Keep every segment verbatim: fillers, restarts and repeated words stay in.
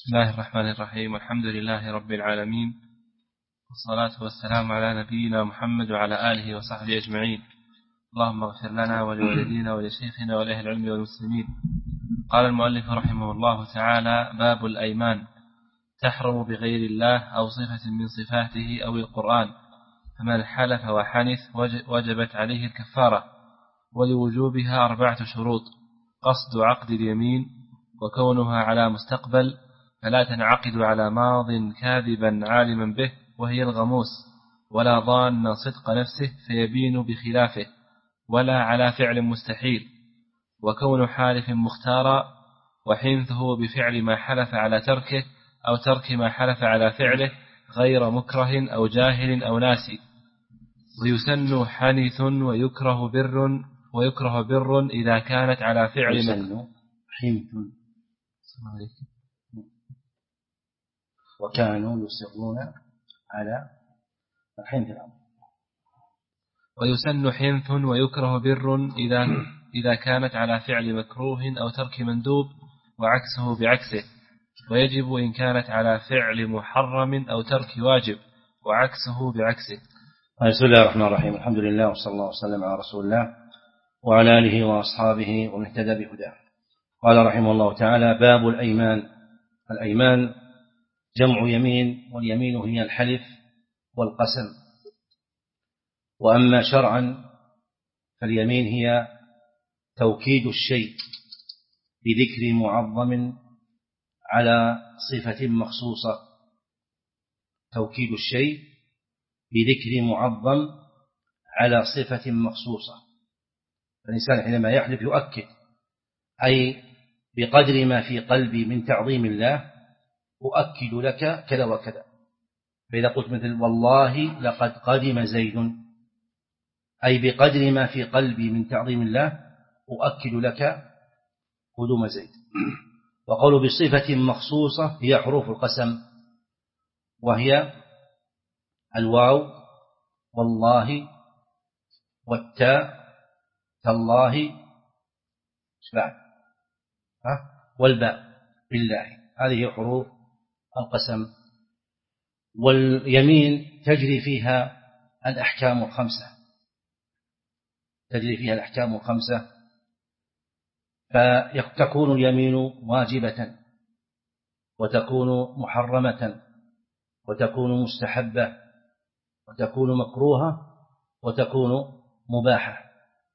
بسم الله الرحمن الرحيم. الحمد لله رب العالمين، والصلاة والسلام على نبينا محمد وعلى آله وصحبه أجمعين. اللهم اغفر لنا ولوالدينا ولشيخنا ولأهل العلم والمسلمين. قال المؤلف رحمه الله تعالى: باب الأيمان. تحرم بغير الله أو صفة من صفاته أو القرآن، فمن حلف وحنث وجبت عليه الكفارة، ولوجوبها أربعة شروط: قصد عقد اليمين، وكونها على مستقبل، فلا تنعقد على ماض كاذبا عالما به وهي الغموس، ولا ظان صدق نفسه فيبين بخلافه، ولا على فعل مستحيل، وكون حالف مختارا، وحنثه بفعل ما حلف على تركه أو ترك ما حلف على فعله غير مكره أو جاهل أو ناسي. ويسن حنث ويكره بر ويكره بر إذا كانت على فعل يسن حنث وكانوا يصرون على الحنث الأمر. ويسن حنث ويكره بر إذا إذا كانت على فعل مكروه أو ترك مندوب، وعكسه بعكسه. ويجب إن كانت على فعل محرم أو ترك واجب، وعكسه بعكسه. بسم الله الرحمن الرحيم. الحمد لله وصلى الله وسلم على رسول الله وعلى آله وأصحابه ومن اهتدى بهداه. قال رحمه الله تعالى: باب الأيمان. الأيمان جمع يمين، واليمين هي الحلف والقسم. وأما شرعا فاليمين هي توكيد الشيء بذكر معظم على صفة مخصوصة. توكيد الشيء بذكر معظم على صفة مخصوصة. فالإنسان حينما يحلف يؤكد، أي بقدر ما في قلبي من تعظيم الله أؤكد لك كذا وكذا. فإذا قلت مثل والله لقد قدم زيد، أي بقدر ما في قلبي من تعظيم الله أؤكد لك قدوم زيد. وقول بصفة مخصوصة هي حروف القسم، وهي الواو والله والتاء تالله والباء بالله. هذه حروف القسم. واليمين تجري فيها الأحكام الخمسة تجري فيها الأحكام الخمسة فتكون اليمين واجبة، وتكون محرمة، وتكون مستحبة، وتكون مكروهة، وتكون مباحة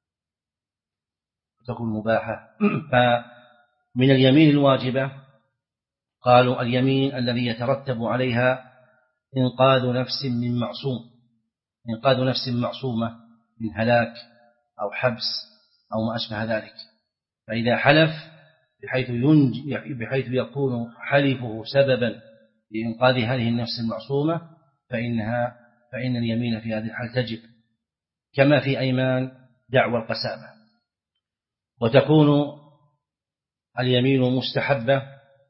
وتكون مباحة فمن اليمين الواجبة قالوا اليمين الذي يترتب عليها إنقاذ نفس من معصوم إنقاذ نفس معصومة من هلاك أو حبس أو ما أشبه ذلك. فإذا حلف بحيث, بحيث يكون حلفه سببا لإنقاذ هذه النفس المعصومة فإنها فإن اليمين في هذه الحال تجب، كما في أيمان دعوى القسامة. وتكون اليمين مستحبة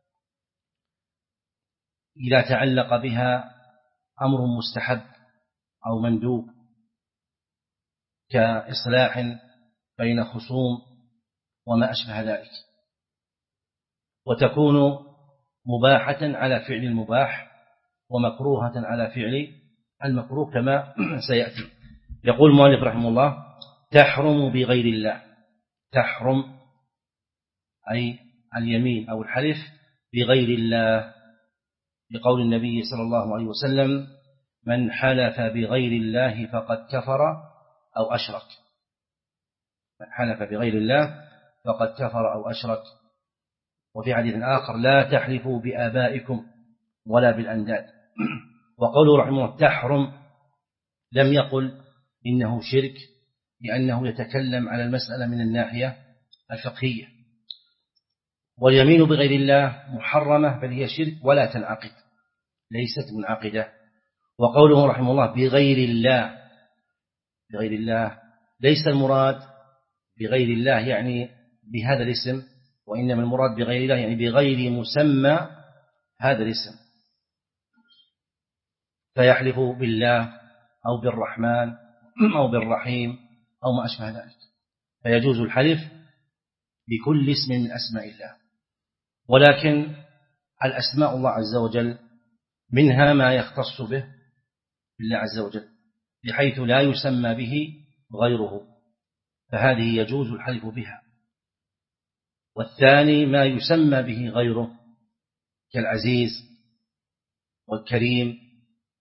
إذا تعلق بها أمر مستحب أو مندوب كإصلاح بين خصوم وما أشبه ذلك. وتكون مباحة على فعل المباح، ومكروهة على فعل المكروه كما سيأتي. يقول المؤلف رحمه الله: تحرم بغير الله. تحرم أي اليمين أو الحلف بغير الله، بقول النبي صلى الله عليه وسلم: من حلف بغير الله فقد كفر أو أشرك. من حلف بغير الله فقد كفر أو أشرك. وفي حديث آخر: لا تحلفوا بآبائكم ولا بالأنداد. وقوله رحمه الله تحرم لم يقل إنه شرك، لأنه يتكلم على المسألة من الناحية الفقهية. واليمين بغير الله محرمة، بل هي شرك ولا تنعقد، ليست منعقدة. وقوله رحمه الله بغير الله بغير الله ليس المراد بغير الله يعني بهذا الاسم، وإنما المراد بغير الله يعني بغير مسمى هذا الاسم. فيحلف بالله أو بالرحمن أو بالرحيم أو ما أشبه ذلك، فيجوز الحلف بكل اسم من أسماء الله. ولكن الأسماء الله عز وجل منها ما يختص به بالله عز وجل بحيث لا يسمى به غيره، فهذه يجوز الحلف بها. والثاني ما يسمى به غيره كالعزيز والكريم،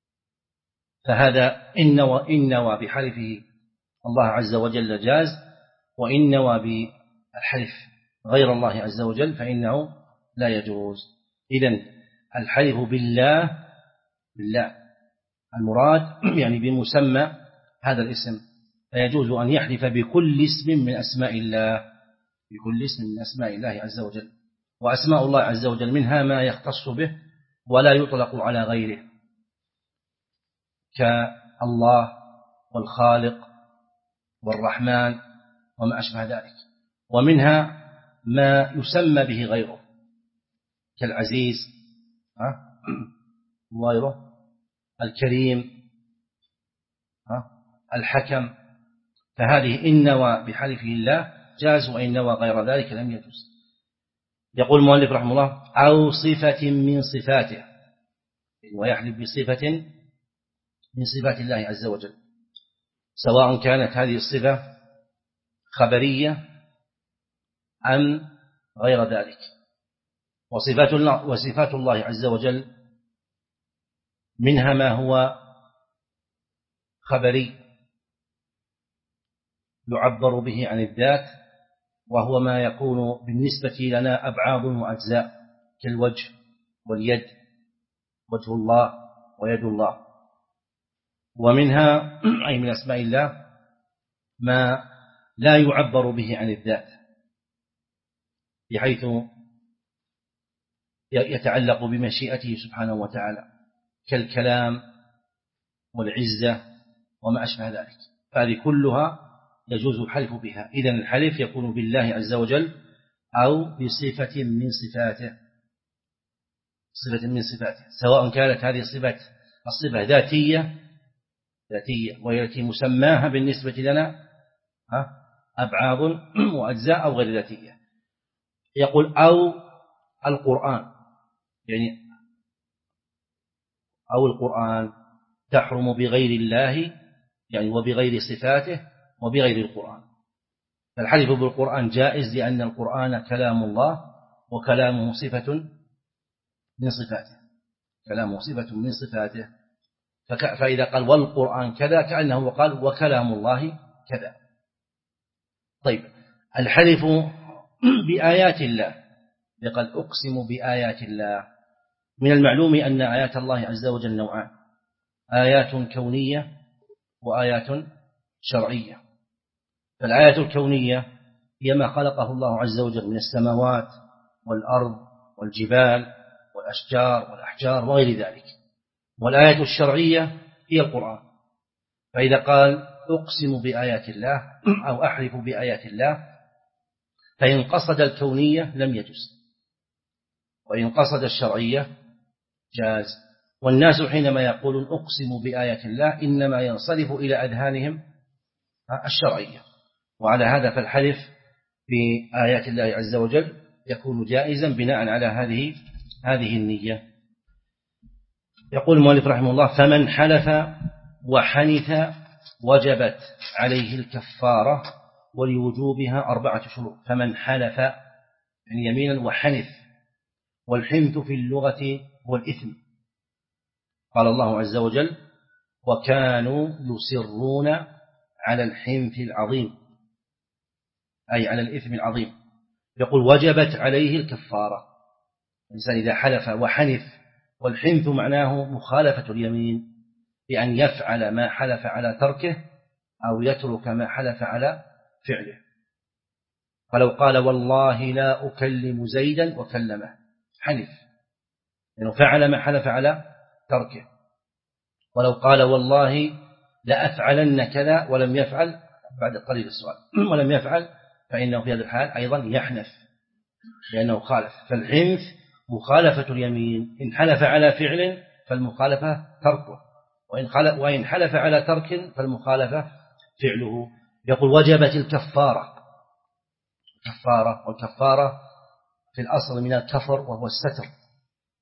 فهذا إن وإن نوى بحلفه الله عز وجل جاز، وإن نوى بالحلف غير الله عز وجل فإنه لا يجوز. إذن الحلف بالله بالله المراد يعني بمسمى هذا الاسم، فيجوز أن يحلف بكل اسم من أسماء الله بكل اسم من أسماء الله عز وجل. وأسماء الله عز وجل منها ما يختص به ولا يطلق على غيره كالله والخالق والرحمن وما أشبه ذلك، ومنها ما يسمى به غيره كالعزيز وغيره، الكريم، الحكم، فهذه إن نوى بحلفه الله جاز، وإن نوى غير ذلك لم يجوز. يقول المؤلف رحمه الله أو صفة من صفاته، ويحلف بصفة من صفات الله عز وجل سواء كانت هذه الصفة خبرية أم غير ذلك. وصفات الله, وصفات الله عز وجل منها ما هو خبري يعبر به عن الذات، وهو ما يكون بالنسبة لنا أبعاد وأجزاء كالوجه واليد، وجه الله ويد الله. ومنها أي من أسماء الله ما لا يعبر به عن الذات بحيث يتعلق بمشيئته سبحانه وتعالى كالكلام والعزة وما أشبه ذلك، فهذه كلها يجوز الحلف بها. إذن الحلف يكون بالله عز وجل أو بصفة من صفاته صفة من صفاته سواء كانت هذه الصفة الصفة ذاتية ذاتية وهي التي مسماها بالنسبة لنا أبعاد وأجزاء أو غير ذاتية. يقول أو القرآن، يعني أو القرآن تحرم بغير الله يعني وبغير صفاته وبغير القرآن. فالحلف بالقرآن جائز لأن القرآن كلام الله وكلامه صفة من صفاته كلامه صفة من صفاته فإذا قال والقرآن كذا كأنه قال وكلام الله كذا. طيب الحلف بآيات الله، يقال أقسم بآيات الله. من المعلوم أن آيات الله عز وجل نوعان، آيات كونية وآيات شرعية. فالآيات الكونية هي ما خلقه الله عز وجل من السماوات والأرض والجبال والأشجار والأحجار وغير ذلك، والآيات الشرعية هي القرآن. فإذا قال أقسم بآيات الله أو أحلف بآيات الله فإن قصد الكونية لم يجوز، وإن قصد الشرعية جاز. والناس حينما يقولون أقسم بآيات الله إنما ينصرف إلى أذهانهم الشرعية، وعلى هذا فالحلف بآيات الله عز وجل يكون جائزا بناء على هذه هذه النية. يقول المؤلف رحمه الله فمن حلف وحنث وجبت عليه الكفارة ولوجوبها أربعة شروط. فمن حلف يعني يمينا وحنث، والحنث في اللغة هو الإثم. قال الله عز وجل وكانوا يصرون على الحنث العظيم أي على الإثم العظيم. يقول وجبت عليه الكفارة. الإنسان إذا حلف وحنث، والحنث معناه مخالفة اليمين بأن يفعل ما حلف على تركه أو يترك ما حلف على فعله. فلو قال والله لا أكلم زيدا وكلمه حنث لأنه فعل ما حلف على تركه. ولو قال والله لأفعلن كذا ولم يفعل بعد قليل السؤال ولم يفعل فإنه في هذا الحال أيضا يحنث لأنه خالف. فالحنث مخالفة اليمين، إن حلف على فعل فالمخالفة تركه، وإن حلف على ترك فالمخالفة فعله. يقول وجبت الكفارة. كفارة والكفارة في الأصل من الكفر وهو الستر،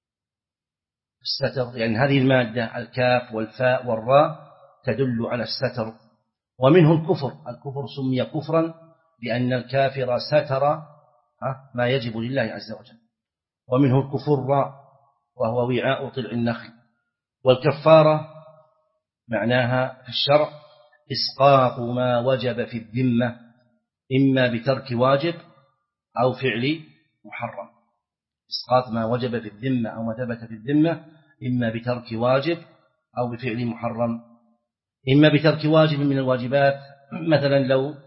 الستر، يعني هذه المادة الكاف والفاء والراء تدل على الستر. ومنه الكفر، الكفر سمي كفرا لأن الكافر ستر ما يجب لله عز وجل. ومنه الكفر وهو وعاء طلع النخل. والكفارة معناها في الشرع إسقاط ما وجب في الذمة إما بترك واجب أو فعل محرم. إسقاط ما وجب في الذمة أو ما ثبت في الذمة إما بترك واجب أو بفعل محرم. إما بترك واجب من الواجبات، مثلا لو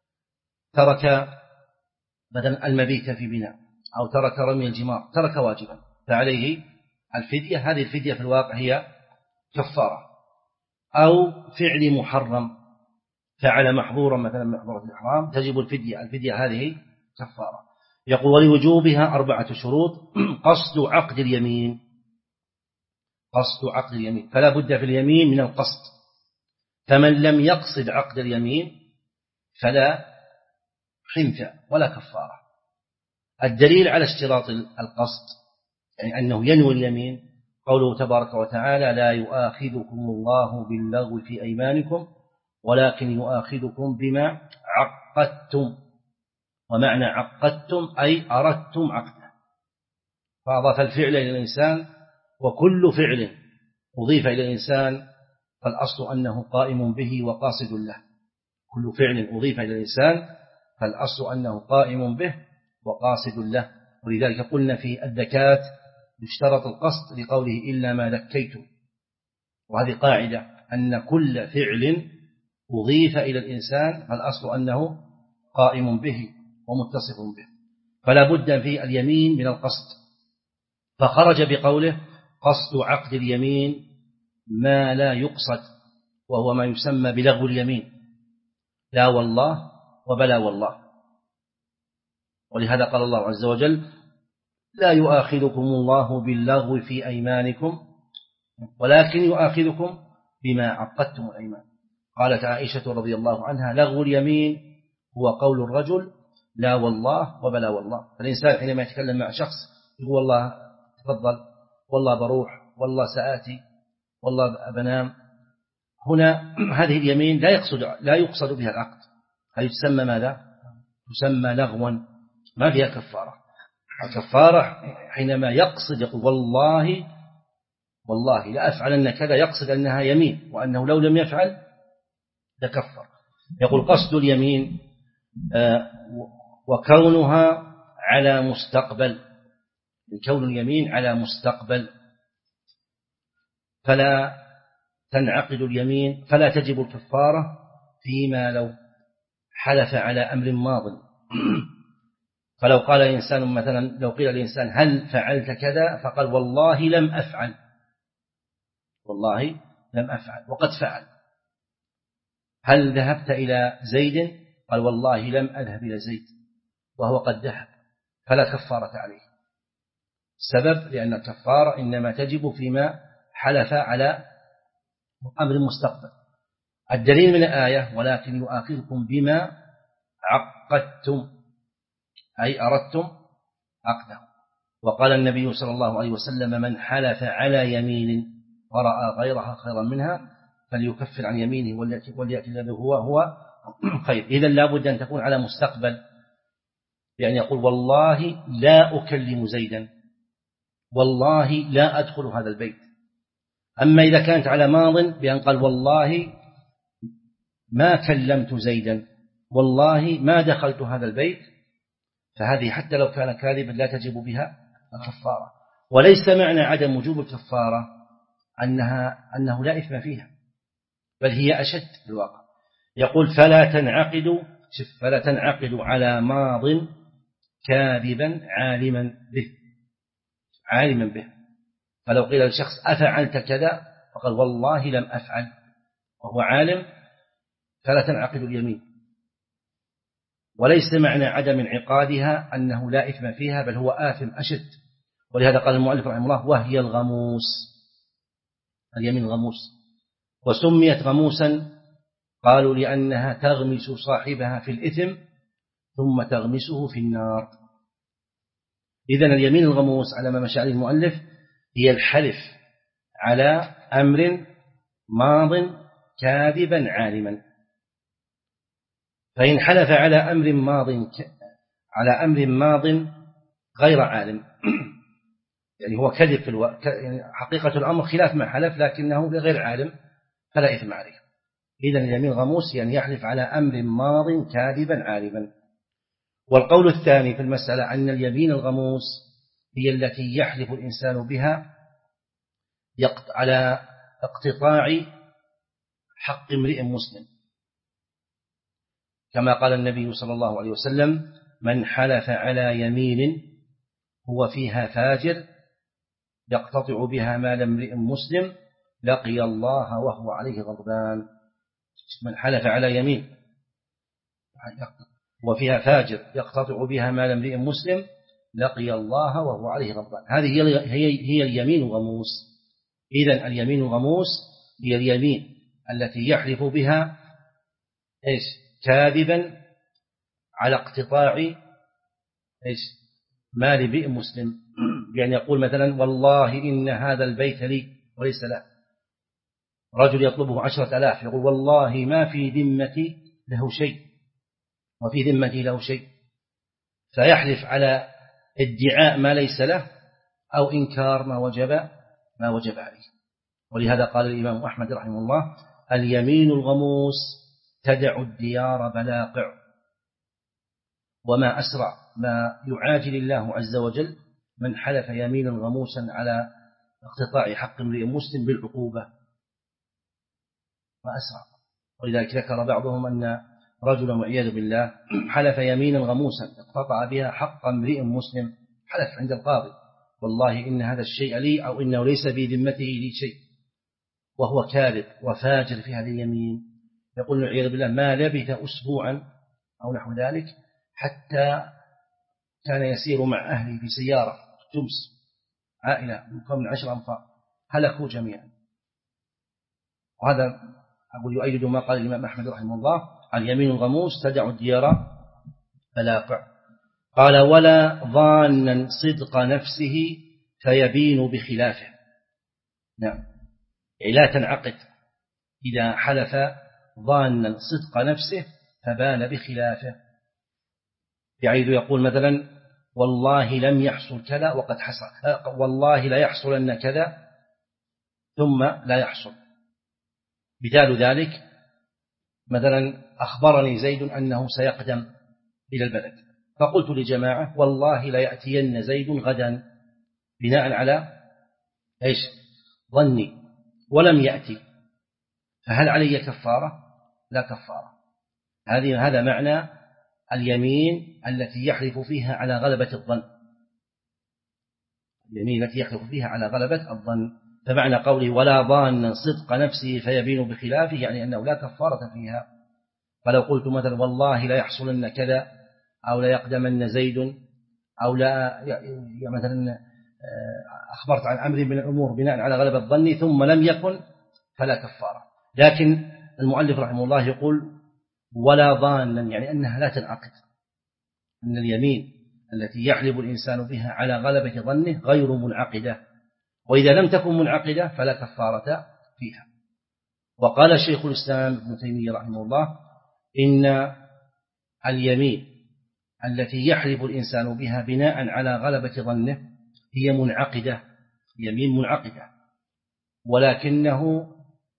ترك مثلا المبيت في بناء أو ترك رمي الجمار، ترك واجبا فعليه الفدية، هذه الفدية في الواقع هي كفارة. أو فعل محرم، فعل محظورا مثلا محظورة الإحرام تجب الفدية، الفدية هذه كفارة. يقول ولوجوبها أربعة شروط. قصد عقد اليمين، قصد عقد اليمين، فلا بد في اليمين من القصد، فمن لم يقصد عقد اليمين فلا حنث ولا كفارة. الدليل على اشتراط القصد يعني أنه ينوي اليمين قوله تبارك وتعالى لا يؤاخذكم الله باللغو في أيمانكم ولكن يؤاخذكم بما عقدتم. ومعنى عقدتم أي أردتم عقده، فأضاف الفعل إلى الإنسان، وكل فعل أضيف إلى الإنسان فالأصل أنه قائم به وقاصد له. كل فعل أضيف إلى الإنسان فالأصل أنه قائم به وقاصد له. ولذلك قلنا في الزكاة يشترط القصد لقوله إلا ما ذكيتم، وهذه قاعدة أن كل فعل أضيف إلى الإنسان فالأصل أنه قائم به ومتصف به، فلا بد في اليمين من القصد. فخرج بقوله قصد عقد اليمين ما لا يقصد، وهو ما يسمى بلغو اليمين، لا والله وبلا والله. ولهذا قال الله عز وجل لا يؤاخذكم الله باللغو في أيمانكم ولكن يؤاخذكم بما عقدتم الأيمان. قالت عائشة رضي الله عنها لغو اليمين هو قول الرجل لا والله وبلا والله. فالإنسان حينما يتكلم مع شخص يقول والله تفضل، والله بروح، والله سآتي، والله بنام، هنا هذه اليمين لا يقصد لا يقصد بها العقد، هذه تسمى ماذا؟ تسمى لغوا ما فيها كفارة. الكفارة حينما يقصد يقول والله والله لا أفعلن كذا، يقصد أنها يمين وأنه لو لم يفعل تكفر. يقول قصد اليمين وكونها على مستقبل، كون اليمين على مستقبل فلا تنعقد اليمين، فلا تجب الكفارة فيما لو حلف على أمر ماض. فلو قال الإنسان مثلا لو قيل الإنسان هل فعلت كذا فقال والله لم أفعل، والله لم أفعل وقد فعل. هل ذهبت إلى زيد؟ قال والله لم أذهب إلى زيد وهو قد ذهب، فلا كفارة عليه. السبب لأن الكفارة إنما تجب فيما حلف على أمر مستقبل. الدليل من الآية ولكن يؤاخذكم بما عقدتم أي أردتم عقده. وقال النبي صلى الله عليه وسلم من حلف على يمين ورأى غيرها خيرا منها فليكفر عن يمينه وليأتي الذي هو هو خير. إذن لا بد أن تكون على مستقبل، يعني يقول والله لا أكلم زيدا، والله لا أدخل هذا البيت. أما إذا كانت على ماض بأن قال والله ما كلمت زيدا، والله ما دخلت هذا البيت، فهذه حتى لو كان كاذبا لا تجب بها الكفارة. وليس معنى عدم وجوب الكفارة أنها أنه لا إثم فيها، بل هي أشد في الواقع. يقول فلا تنعقد فلا تنعقد على ماض كاذبا عالما به، عالما به. فلو قيل للشخص أفعلت كذا فقال والله لم أفعل وهو عالم فلا تنعقد اليمين. وليس معنى عدم انعقادها أنه لا إثم فيها، بل هو آثم أشد. ولهذا قال المؤلف رحمه الله وهي الغموس، اليمين الغموس. وسميت غموسا قالوا لأنها تغمس صاحبها في الإثم ثم تغمسه في النار. إذن اليمين الغموس على ما مشى عليه المؤلف هي الحلف على أمر ماض كاذبا عالما. فإن حلف على أمر ماض على أمر ماض غير عالم، يعني هو كذب في الو... يعني حقيقة الأمر خلاف ما حلف لكنه غير عالم فلا إثم عليه. إذن اليمين غموس يعني يحلف على أمر ماض كاذبا عالما. والقول الثاني في المسألة أن اليمين الغموس هي التي يحلف الإنسان بها على اقتطاع حق امرئ مسلم، كما قال النبي صلى الله عليه وسلم: من حلف على يمين هو فيها فاجر يقتطع بها مال امرئ مسلم لقي الله وهو عليه غضبان. من حلف على يمين وفيها فاجر يقتطع بها مال امرئ مسلم لقي الله وهو عليه غضبان. هذه هي هي اليمين الغموس. إذن اليمين الغموس هي اليمين التي يحلف بها إيش كاذبا على اقتطاع إيش مال امرئ مسلم، يعني يقول مثلا: والله إن هذا البيت لي وليس له. رجل يطلبه عشرة آلاف يقول: والله ما في ذمتي له شيء وفي ذمتي له شيء، فيحلف على ادعاء ما ليس له أو إنكار ما وجب ما وجب عليه. ولهذا قال الإمام أحمد رحمه الله: اليمين الغموس تدع الديار بلاقع. وما أسرع ما يعاجل الله عز وجل من حلف يمينا غموسا على اقتطاع حق امرئ مسلم بالعقوبة، ما أسرع. ولذلك ذكر بعضهم أن رجلا والعياذ بالله حلف يمينا غموسا اقتطع بها حق امرئ مسلم، حلف عند القاضي: والله إن هذا الشيء لي أو إنه ليس في ذمته لي شيء، وهو كاذب وفاجر في هذه اليمين. يقول والعياذ بالله: ما لبث أسبوعا أو نحو ذلك حتى كان يسير مع أهله في سيارة جمس عائلة من عشر أنفار هلكوا جميعا. وهذا أقول يؤيد ما قال الإمام أحمد رحمه الله: اليمين الغموس تدع الديار بلاقع. قال: ولا ظانا صدق نفسه فيبين بخلافه. نعم، لا تنعقد إذا حلف ظانا صدق نفسه فبان بخلافه، يعيد يقول مثلا: والله لم يحصل كذا وقد حصل، والله لا يحصلن كذا ثم لا يحصل. مثال ذلك مثلا: أخبرني زيد أنه سيقدم إلى البلد، فقلت لجماعة: والله لا يأتين زيد غدا، بناء على إيش ظني، ولم يأتي، فهل علي كفارة؟ لا كفارة. هذه هذا معنى اليمين التي يحلف فيها على غلبة الظن، اليمين التي يحلف فيها على غلبة الظن. فمعنى قوله: ولا ظان صدق نفسه فيبين بخلافه، يعني أنه لا كفارة فيها. فلو قلت مثلا: والله لا يحصلن كذا، أو لا يقدمن زيد، أو لا مثلا أخبرت عن أمر من الأمور بناء على غلبة الظن ثم لم يكن، فلا كفارة. لكن المؤلف رحمه الله يقول: ولا ظانا، يعني أنها لا تنعقد، أن اليمين التي يحلف الإنسان بها على غلبة ظنه غير منعقدة، وإذا لم تكن منعقدة فلا كفارة فيها. وقال شيخ الإسلام ابن تيمية رحمه الله: إن اليمين التي يحلف الإنسان بها بناء على غلبة ظنه هي منعقدة، يمين منعقدة، ولكنه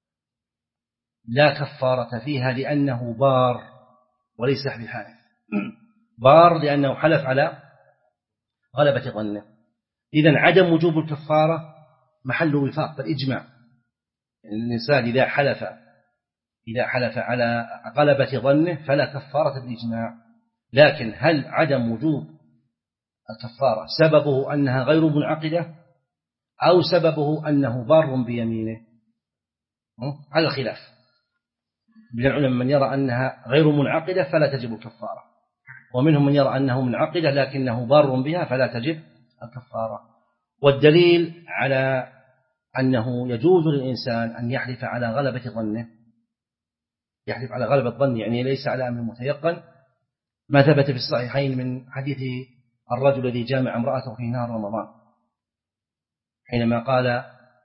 لا كفارة فيها لأنه بار وليس بحالف. بار لأنه حلف على غلبة ظنه. إذن عدم وجوب الكفارة محل وفاق بالإجماع. يعني الإنسان إذا حلف إذا حلف على غلبة ظنه فلا كفارة بالإجماع. لكن هل عدم وجوب الكفارة سببه أنها غير منعقدة أو سببه أنه بار بيمينه؟ على الخلاف. من العلماء من يرى أنها غير منعقدة فلا تجب الكفارة، ومنهم من يرى أنه منعقدة لكنه بار بها فلا تجب الكفارة. والدليل على أنه يجوز للإنسان أن يحلف على غلبة ظنه، يحلف على غلبة ظنه يعني ليس على أمر متيقن، ما ثبت في الصحيحين من حديث الرجل الذي جامع امرأته في نهار رمضان، حينما قال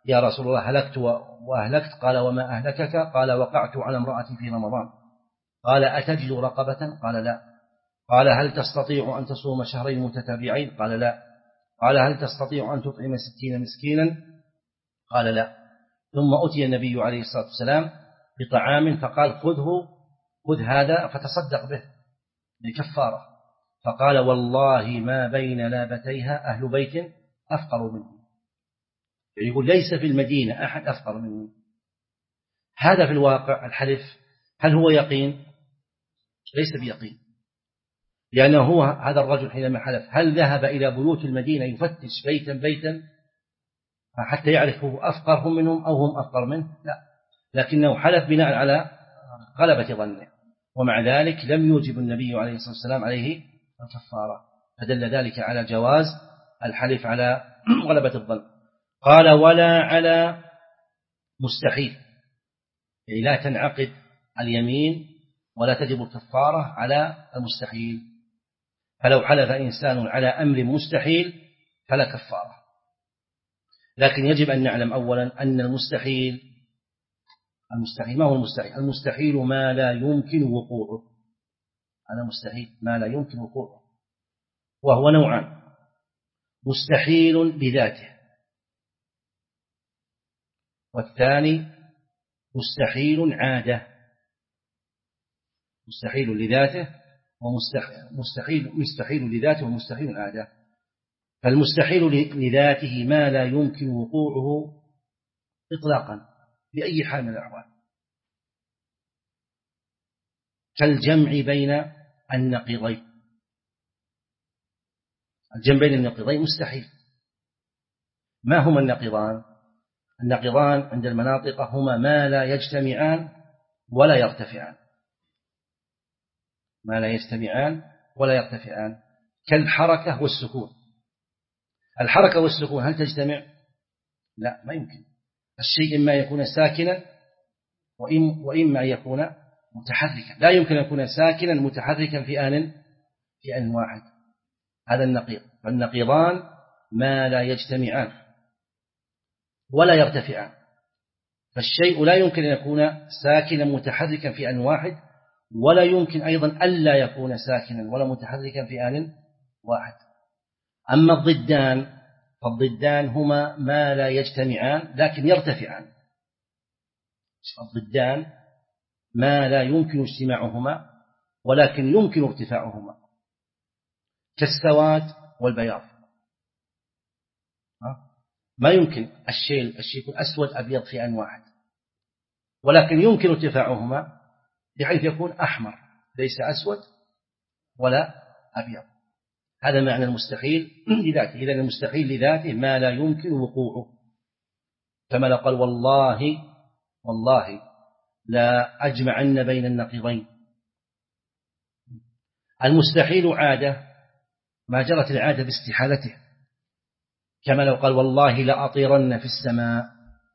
يا رسول الله هلكت وأهلكت، قال وما أهلكك؟ قال وقعت على امرأتي في رمضان. قال أتجد رقبة؟ قال لا. قال هل تستطيع أن تصوم شهرين متتابعين؟ قال لا. قال هل تستطيع أن تطعم ستين مسكينا؟ قال لا. ثم أتي النبي عليه الصلاة والسلام بطعام فقال خذه، خذ هذا فتصدق به لكفارة. فقال والله ما بين لابتيها أهل بيت أفقر منه، يعني يقول ليس في المدينة أحد أفقر منه. هذا في الواقع الحلف هل هو يقين؟ ليس بيقين، لأنه هو هذا الرجل حينما حلف هل ذهب إلى بيوت المدينة يفتش بيتا بيتا حتى يعرف هو أفقر هم منهم أو هم أفقر منه؟ لا، لكنه حلف بناء على غلبة ظنه، ومع ذلك لم يوجب النبي عليه الصلاة والسلام عليه الكفارة، فدل ذلك على جواز الحلف على غلبة الظن. قال ولا على مستحيل، يعني لا تنعقد اليمين ولا تجب الكفارة على المستحيل. فلو حلف إنسان على أمر مستحيل فلا كفارة، لكن يجب أن نعلم أولا أن المستحيل المستحيل ما هو المستحيل؟ المستحيل ما لا يمكن وقوعه، هذا مستحيل ما لا يمكن وقوعه، وهو نوعان: مستحيل بذاته، والثاني مستحيل عادة. مستحيل لذاته ومستحيل مستحيل لذاته ومستحيل عادة. فالمستحيل لذاته ما لا يمكن وقوعه إطلاقا بأي حال من الأحوال، كالجمع بين النقيضين. الجمع بين النقيضين مستحيل. ما هما النقيضان؟ النقيضان عند المناطق هما ما لا يجتمعان ولا يرتفعان، ما لا يجتمعان ولا يرتفعان، كالحركة والسكون. الحركة والسكون هل تجتمع؟ لا، ما يمكن. الشيء إما يكون ساكنا وإما يكون متحركا، لا يمكن أن يكون ساكنا متحركا في آن في آن واحد. هذا النقيض. فالنقيضان ما لا يجتمعان ولا يرتفعان، فالشيء لا يمكن أن يكون ساكنا متحركا في آن واحد، ولا يمكن أيضا ألا يكون ساكنا ولا متحركا في آن واحد. أما الضدان فالضدان هما ما لا يجتمعان لكن يرتفعان. الضدان ما لا يمكن اجتماعهما ولكن يمكن ارتفاعهما، كالسواد والبياض. ما يمكن الشيء الشيء يكون أسود أبيض في آن واحد، ولكن يمكن ارتفاعهما بحيث يكون أحمر ليس أسود ولا أبيض. هذا معنى المستحيل لذاته. إذن المستحيل لذاته ما لا يمكن وقوعه، كما لو قال والله والله لا أجمعن بين النقيضين. المستحيل عادة ما جرت العادة باستحالته، كما لو قال والله لا أطيرن في السماء.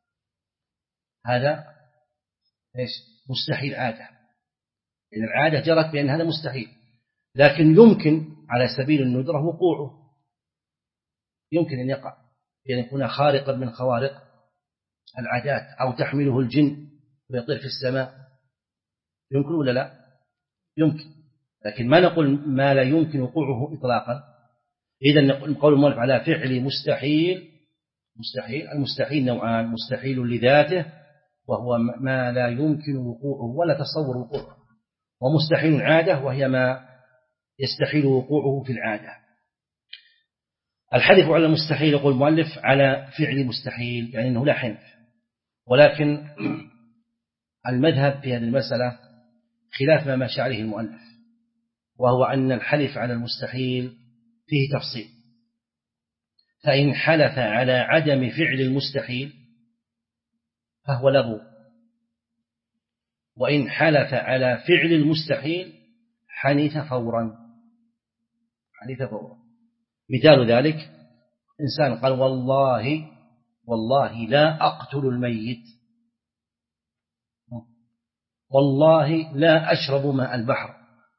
هذا إيش؟ مستحيل عادة، إن العادة جرت بأن هذا مستحيل، لكن يمكن على سبيل الندرة وقوعه، يمكن أن يقع بأن يكون خارقا من خوارق العادات، أو تحمله الجن ويطير في السماء. يمكن ولا لا؟ يمكن، لكن ما نقول ما لا يمكن وقوعه إطلاقا. إذن نقول المؤلف على فعل مستحيل. مستحيل المستحيل نوعان: مستحيل لذاته وهو ما لا يمكن وقوعه ولا تصور وقوعه، ومستحيل عادة وهي ما يستحيل وقوعه في العادة. الحلف على المستحيل يقول المؤلف على فعل مستحيل، يعني أنه لا حنف، ولكن المذهب في هذه المسألة خلاف ما مشى عليه المؤلف، وهو أن الحلف على المستحيل فيه تفصيل. فإن حلف على عدم فعل المستحيل فهو لغو، وإن حلف على فعل المستحيل حنث فورا. حنث فورا. مثال ذلك إنسان قال والله والله لا أقتل الميت، والله لا أشرب ماء البحر.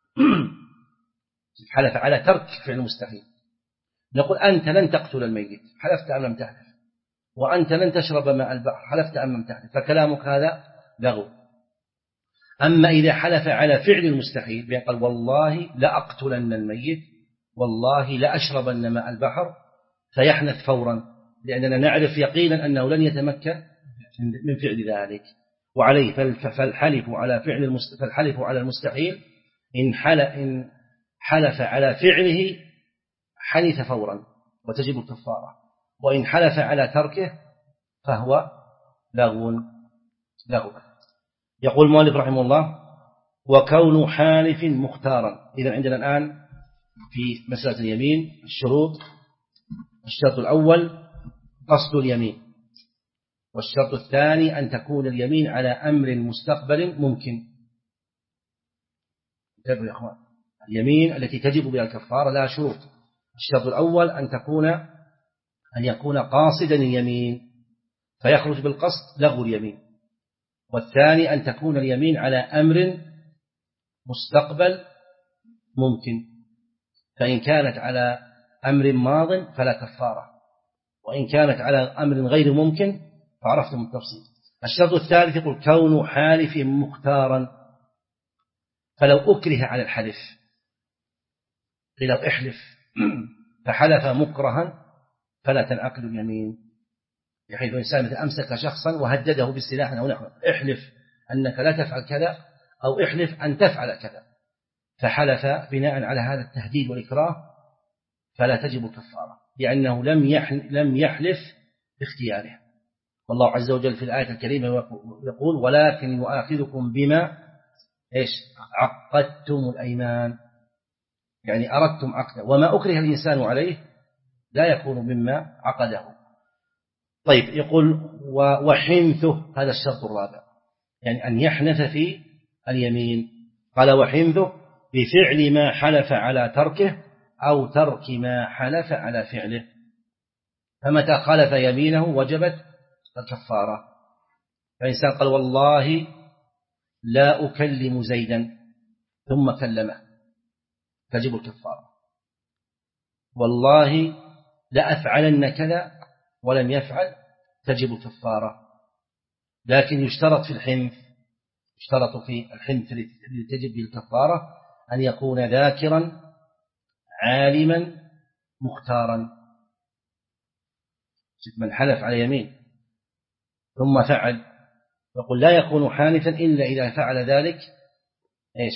حلف على ترك فعل المستحيل. نقول أنت لن تقتل الميت، حلفت أم لم تحلف؟ وأنت لن تشرب ماء البحر، حلفت أم لم تحلف، فكلامك هذا لغو. أما إذا حلف على فعل المستحيل بأن قال والله لأقتلن الميت، والله لأشربن ماء البحر، فيحنث فورا، لأننا نعرف يقينا أنه لن يتمكن من فعل ذلك. وعليه فالحلف على فعل فالحلف على المستحيل إن حلف على فعله حنث فورا وتجب الكفارة، وإن حلف على تركه فهو لغو لغو. يقول المؤلف رحمه الله: وكون حالف مختارا. إذا عندنا الآن في مسألة اليمين الشروط: الشرط الأول قصد اليمين، والشرط الثاني أن تكون اليمين على أمر مستقبل ممكن. انتبهوا يا أخوان، اليمين التي تجب بها الكفارة لها شروط. الشرط الأول أن تكون أن يكون قاصدا اليمين فيخرج بالقصد لغو اليمين، والثاني أن تكون اليمين على أمر مستقبل ممكن، فإن كانت على أمر ماض فلا كفارة، وإن كانت على أمر غير ممكن فعرفتم التفصيل. الشرط الثالث يقول كون حالف مختارا، فلو أكره على الحلف قيل احلف فحلف مكرها فلا تنعقد اليمين، بحيث إنسان مثل أمسك شخصا وهدده بالسلاح أو نحو، احلف أنك لا تفعل كذا أو احلف أن تفعل كذا، فحلف بناء على هذا التهديد والإكراه فلا تجب الكفارة، لأنه لم لم يحلف باختياره. والله عز وجل في الآية الكريمة يقول: ولكن يؤاخذكم بما إيش عقدتم الأيمان، يعني أردتم عقده، وما أكره الإنسان عليه لا يكون مما عقده. طيب، يقول وحنثه، هذا الشرط الرابع، يعني أن يحنث في اليمين. قال وحنثه بفعل ما حلف على تركه أو ترك ما حلف على فعله، فمتى خالف يمينه وجبت الكفارة. فإنسان قال والله لا أكلم زيدا ثم كلمه تجب الكفارة، والله لا أفعلن كذا ولم يفعل تجب الكفارة. لكن يشترط في الحنث يشترط في الحنث لتجب الكفارة أن يكون ذاكرا عالما مختارا. من حلف على يمين ثم فعل، يقول لا يكون حانثا إلا إذا فعل ذلك إيش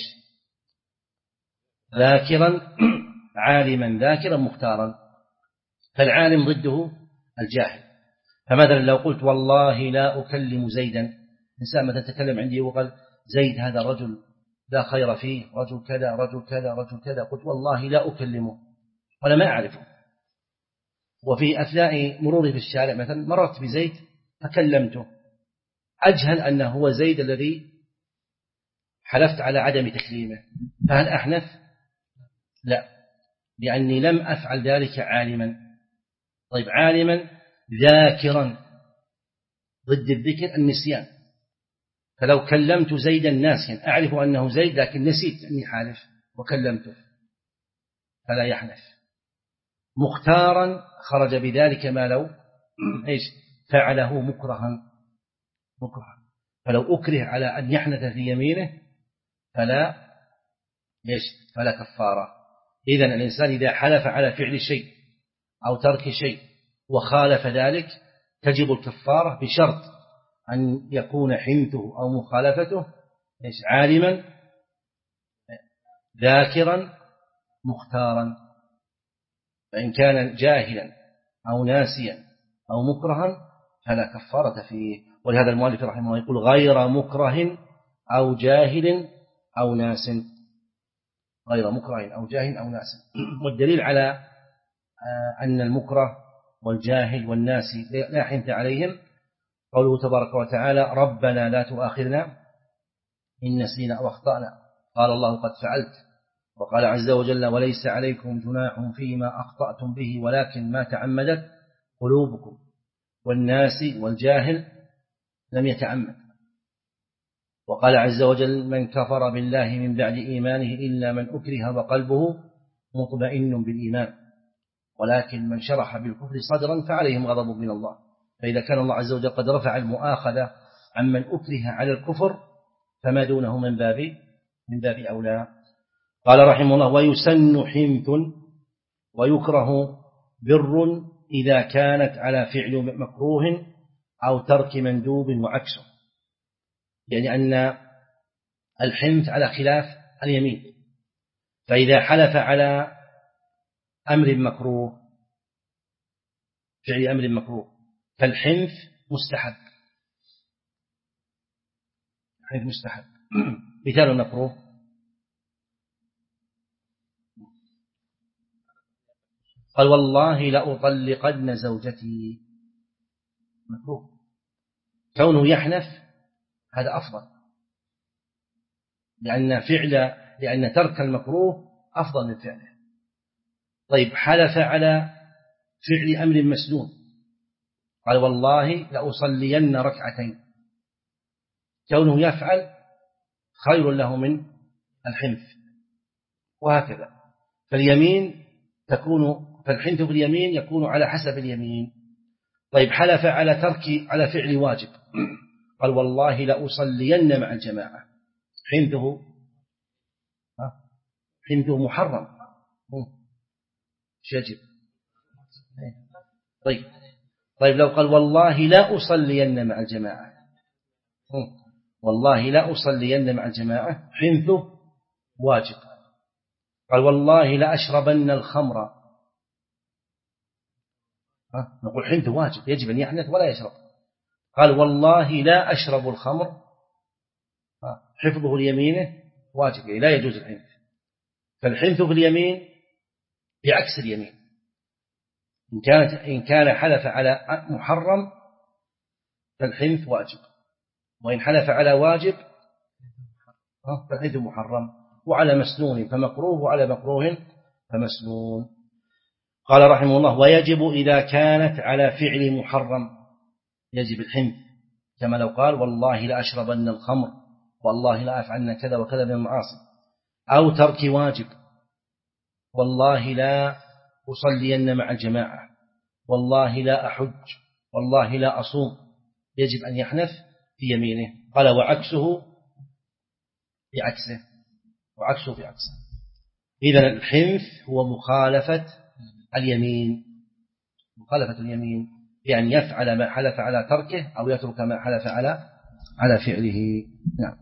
ذاكرا عالما ذاكرا مختارا. فالعالم ضده الجاهل. فمثلا لو قلت والله لا أكلم زيدا، إنسان مثلا تكلم عندي وقال زيد هذا رجل لا خير فيه، رجل كذا رجل كذا رجل كذا، قلت والله لا أكلمه وأنا ما أعرفه، وفي أثناء مروري في الشارع مثلا مررت بزيد فكلمته، أجهل أنه هو زيد الذي حلفت على عدم تكليمه، فهل أحنث؟ لا، لأني لم أفعل ذلك عالما. طيب، عالما ذاكرا ضد الذكر النسيان، فلو كلمت زيدا ناسيا أعرف أنه زيد لكن نسيت أني حالف وكلمته فلا يحنث. مختارا خرج بذلك ما لو إيش فعله مكرها مكرها فلو أكره على أن يحنث في يمينه فلا إيش فلا كفارة. إذن الإنسان إذا حلف على فعل شيء أو ترك شيء وخالف ذلك تجب الكفارة بشرط أن يكون حنثه أو مخالفته إيش عالما ذاكرا مختارا. فإن كان جاهلا أو ناسيا أو مكرها فلا كفارة فيه. ولهذا المؤلف رحمه الله يقول غير مكره أو جاهل أو ناس، غير مكره أو جاهل أو ناس. والدليل على أن المكره والجاهل والناس لا حنث عليهم قوله تبارك وتعالى ربنا لا تؤاخذنا إن نسينا أو أخطأنا، قال الله قد فعلت. وقال عز وجل وليس عليكم جناح فيما أخطأتم به ولكن ما تعمدت قلوبكم. والناس والجاهل لم يتعمد. وقال عز وجل من كفر بالله من بعد إيمانه إلا من أكره وقلبه مطمئن بالإيمان ولكن من شرح بالكفر صدرا فعليهم غضب من الله. فإذا كان الله عز وجل قد رفع المؤاخذة عمن أكره على الكفر فما دونه من باب من باب أولى. قال رحمه الله: ويسن حنث ويكره بر إذا كانت على فعل مكروه أو ترك مندوب وعكسه. يعني أن الحنث على خلاف اليمين، فإذا حلف على أمر مكروه، فعل أمر مكروه، فالحنث مستحب. الحنث مستحب. مثال المكروه: قال والله لأطلقن زوجتي، مكروه. كونه يحنث هذا أفضل، لأن فعل لأن ترك المكروه أفضل من فعله. طيب حلف على فعل أمر مسنون، قال والله لأصلين ركعتين، كونه يفعل خير له من الحنث، وهكذا. فاليمين تكون فالحنث في اليمين يكون على حسب اليمين. طيب حلف على ترك على فعل واجب، قال والله لأصلين مع الجماعة، حنثه حنثه محرم، يجب. طيب طيب لو قال والله لا أصلين مع الجماعة، والله لا أصلين مع الجماعة، حنثه واجب. قال والله لا أشربن الخمر، نقول حنثه واجب، يجب أن يحنث ولا يشرب. قال والله لا أشرب الخمر، حفظه اليمينه واجب، لا يجوز الحنث. فالحنث في اليمين بعكس اليمين. إن كانت إن كان حلف على محرم فالحنث واجب، وإن حلف على واجب فالحنث محرم، وعلى مسنون فمكروه، وعلى مكروه فمسنون. قال رحمه الله: ويجب إذا كانت على فعل محرم، يجب الحنث، كما لو قال والله لا أشربن الخمر، والله لا أفعلن كذا وكذا من المعاصي. أو ترك واجب، والله لا أصلين مع الجماعة، والله لا أحج، والله لا أصوم، يجب أن يحنث في يمينه. قال وعكسه بعكسه، وعكسه بعكسه. إذن الحنث هو مخالفة اليمين، مخالفة اليمين بأن يفعل ما حلف على تركه أو يترك ما حلف على على فعله. نعم.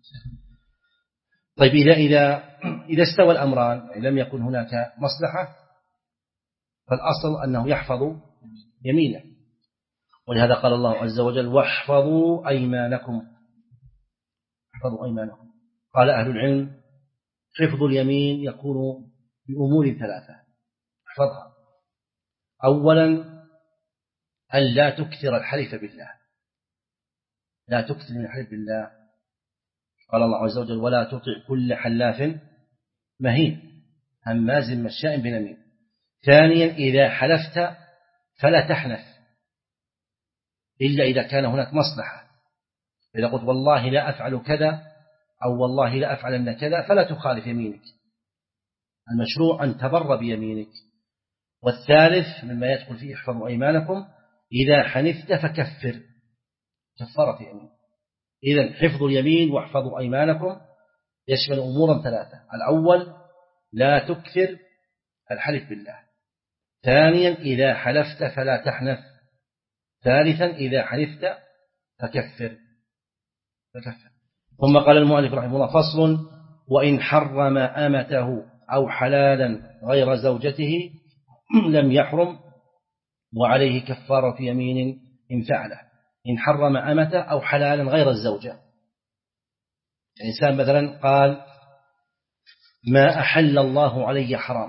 طيب إذا إذا إذا استوى الأمران لم يكن هناك مصلحة، فالأصل أنه يحفظ يمينه، ولهذا قال الله عز وجل: واحفظوا أيمانكم، احفظوا أيمانكم. قال أهل العلم: حفظ اليمين يكون بأمور ثلاثة احفظها. أولا أن لا تكثر الحلف بالله، لا تكثر من الحلف بالله. قال الله عز وجل: ولا تطع كل حلاف مهين هماز مشاء بنميم. ثانيا إذا حلفت فلا تحنث إلا إذا كان هناك مصلحة. إذا قلت والله لا أفعل كذا أو والله لا أفعلن كذا فلا تخالف يمينك، المشروع أن تبر بيمينك. والثالث مما يدخل فيه احفظوا أيمانكم: إذا حنثت فكفر، كفارة يمين. إذن حفظ اليمين واحفظوا أيمانكم يشمل أمورا ثلاثة: الأول لا تكثر الحلف بالله، ثانيا إذا حلفت فلا تحنث، ثالثا إذا حلفت فكفر فكفر. ثم قال المؤلف رحمه الله: فصل: وإن حرم أمته أو حلالا غير زوجته لم يحرم وعليه كفارة يمين إن فعله. إن حرم أمته أو حلالا غير الزوجة، الإنسان مثلا قال ما أحل الله علي حرام،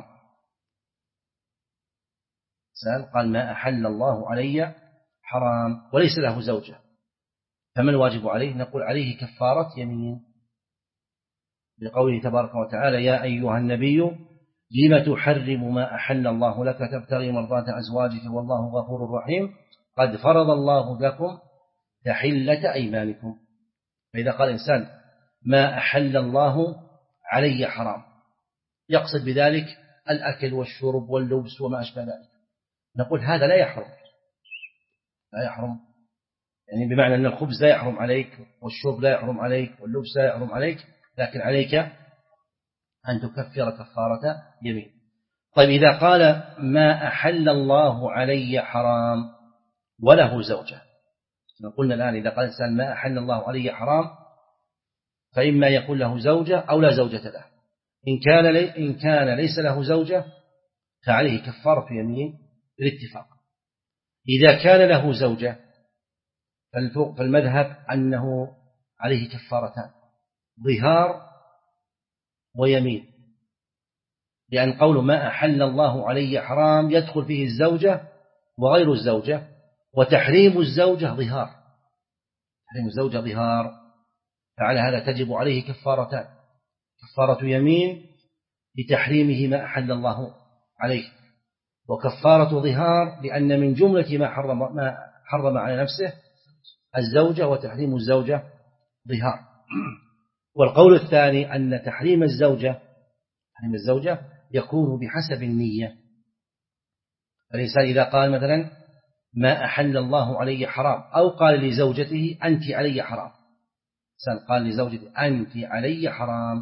إنسان قال ما أحل الله علي حرام وليس له زوجة، فما الواجب عليه؟ نقول عليه كفارة يمين، بقوله تبارك وتعالى: يا أيها النبي لم تحرم ما أحل الله لك تبتغي مرضات أزواجك والله غفور رحيم قد فرض الله لكم تحلة أيمانكم. فإذا قال إنسان ما أحل الله علي حرام، يقصد بذلك الأكل والشرب واللبس وما أشبه ذلك، نقول هذا لا يحرم، لا يحرم، يعني بمعنى أن الخبز لا يحرم عليك والشرب لا يحرم عليك واللبس لا يحرم عليك، لكن عليك أن تكفر كفارة يمين. طيب إذا قال ما أحل الله علي حرام وله زوجة، قلنا الآن إذا قال الإنسان ما أحل الله علي حرام فإما يكون له زوجة أو لا زوجة له. إن كان لي إن كان ليس له زوجة فعليه كفارة يمين بالاتفاق. إذا كان له زوجة فالمذهب أنه عليه كفارتان، ظهار ويمين، لأن قول ما أحل الله علي حرام يدخل فيه الزوجة وغير الزوجة، وتحريم الزوجة ظهار، تحريم الزوجة ظهار، فعلى هذا تجب عليه كفارتان، كفارة يمين لتحريمه ما أحل الله عليه، وكفارة ظهار لأن من جملة ما حرم, ما حرم على نفسه الزوجة، وتحريم الزوجة ظهار. والقول الثاني أن تحريم الزوجة تحريم الزوجة يكون بحسب النية. الإنسان إذا قال مثلا ما أحل الله علي حرام، أو قال لزوجته أنت علي حرام، الإنسان قال لزوجته أنت علي حرام،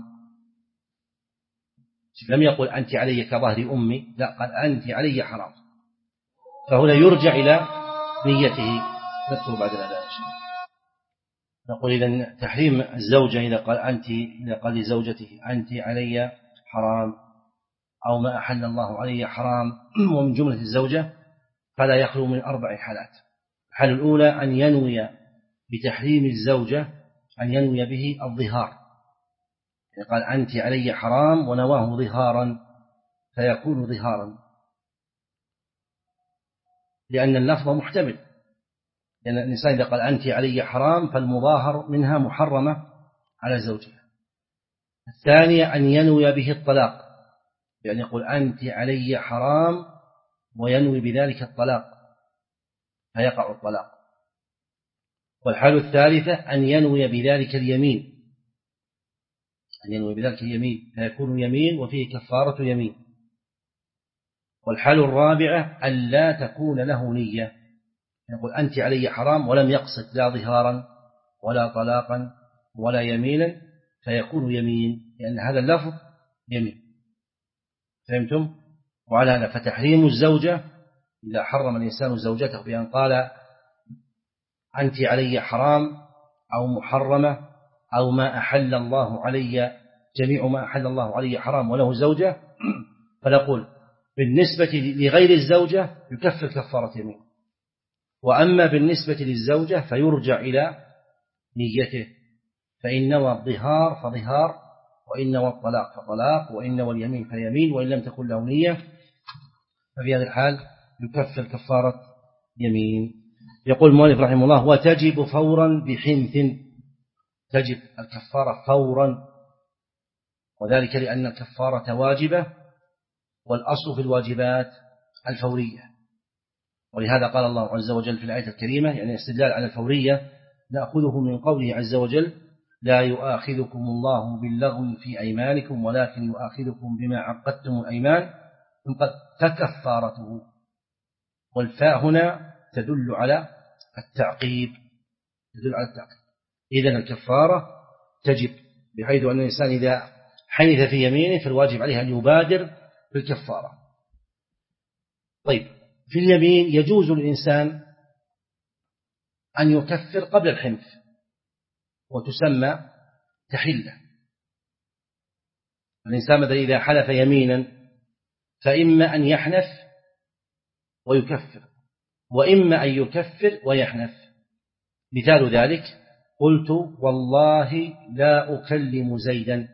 لم يقل أنت علي كظهر أمي، لا، قال أنت علي حرام، فهنا يرجع إلى نيته. نذكر بعد ذلك نقول إذن تحريم الزوجة إذا قال أنت إذا قال لزوجته أنت علي حرام أو ما أحل الله علي حرام ومن جملة الزوجة، فلا يخلو من أربع حالات. الحالة الأولى أن ينوي بتحريم الزوجة أن ينوي به الظهار، يعني قال أنت علي حرام ونواه ظهارا فيكون ظهارا، لأن اللفظ محتمل، لأن الإنسان إذا قال أنت علي حرام فالمظاهر منها محرمة على زوجها. الثانية أن ينوي به الطلاق، يعني يقول أنت علي حرام وينوي بذلك الطلاق فيقع الطلاق. والحال الثالثة أن ينوي بذلك اليمين، أن ينوي بذلك اليمين فيكون يمين وفيه كفارة يمين. والحال الرابعة أن لا تكون له نية، يقول أنت علي حرام ولم يقصد لا ظهارا ولا طلاقا ولا يمينا فيكون يمين، لأن هذا اللفظ يمين. فهمتم؟ وعلى هذا فتحريم الزوجة إذا حرم الإنسان زوجته بأن قال أنت علي حرام أو محرمة أو ما أحل الله علي جميع ما أحل الله علي حرام وله زوجة، فنقول بالنسبة لغير الزوجة يكفر كفارة يمين، وأما بالنسبة للزوجة فيرجع إلى نيته، فإن نوى الظهار فظهار، وإن نوى الطلاق فطلاق، وإن نوى اليمين فيمين، وإن لم تكن له نية ففي هذا الحال يكفر كفارة يمين. يقول المؤلف رحمه الله وتجب فورا بحنث، تجب الكفارة فورا، وذلك لأن الكفارة واجبة، والأصل في الواجبات الفورية، ولهذا قال الله عز وجل في الآية الكريمة، يعني استدلال على الفورية نأخذه من قوله عز وجل لا يؤاخذكم الله باللغو في أيمانكم ولكن يؤاخذكم بما عقدتم الأيمان فكفارته، والفاء هنا تدل على التعقيب، تدل على التعقيب. إذن الكفارة تجب، بحيث أن الإنسان إذا حنث في يمينه فالواجب عليه أن يبادر بالكفارة. طيب، في اليمين يجوز للإنسان أن يكفر قبل الحنث، وتسمى تحلة. الإنسان مثلا إذا حلف يمينا فإما أن يحنث ويكفر، وإما أن يكفر ويحنث. مثال ذلك قلت والله لا أكلم زيدا،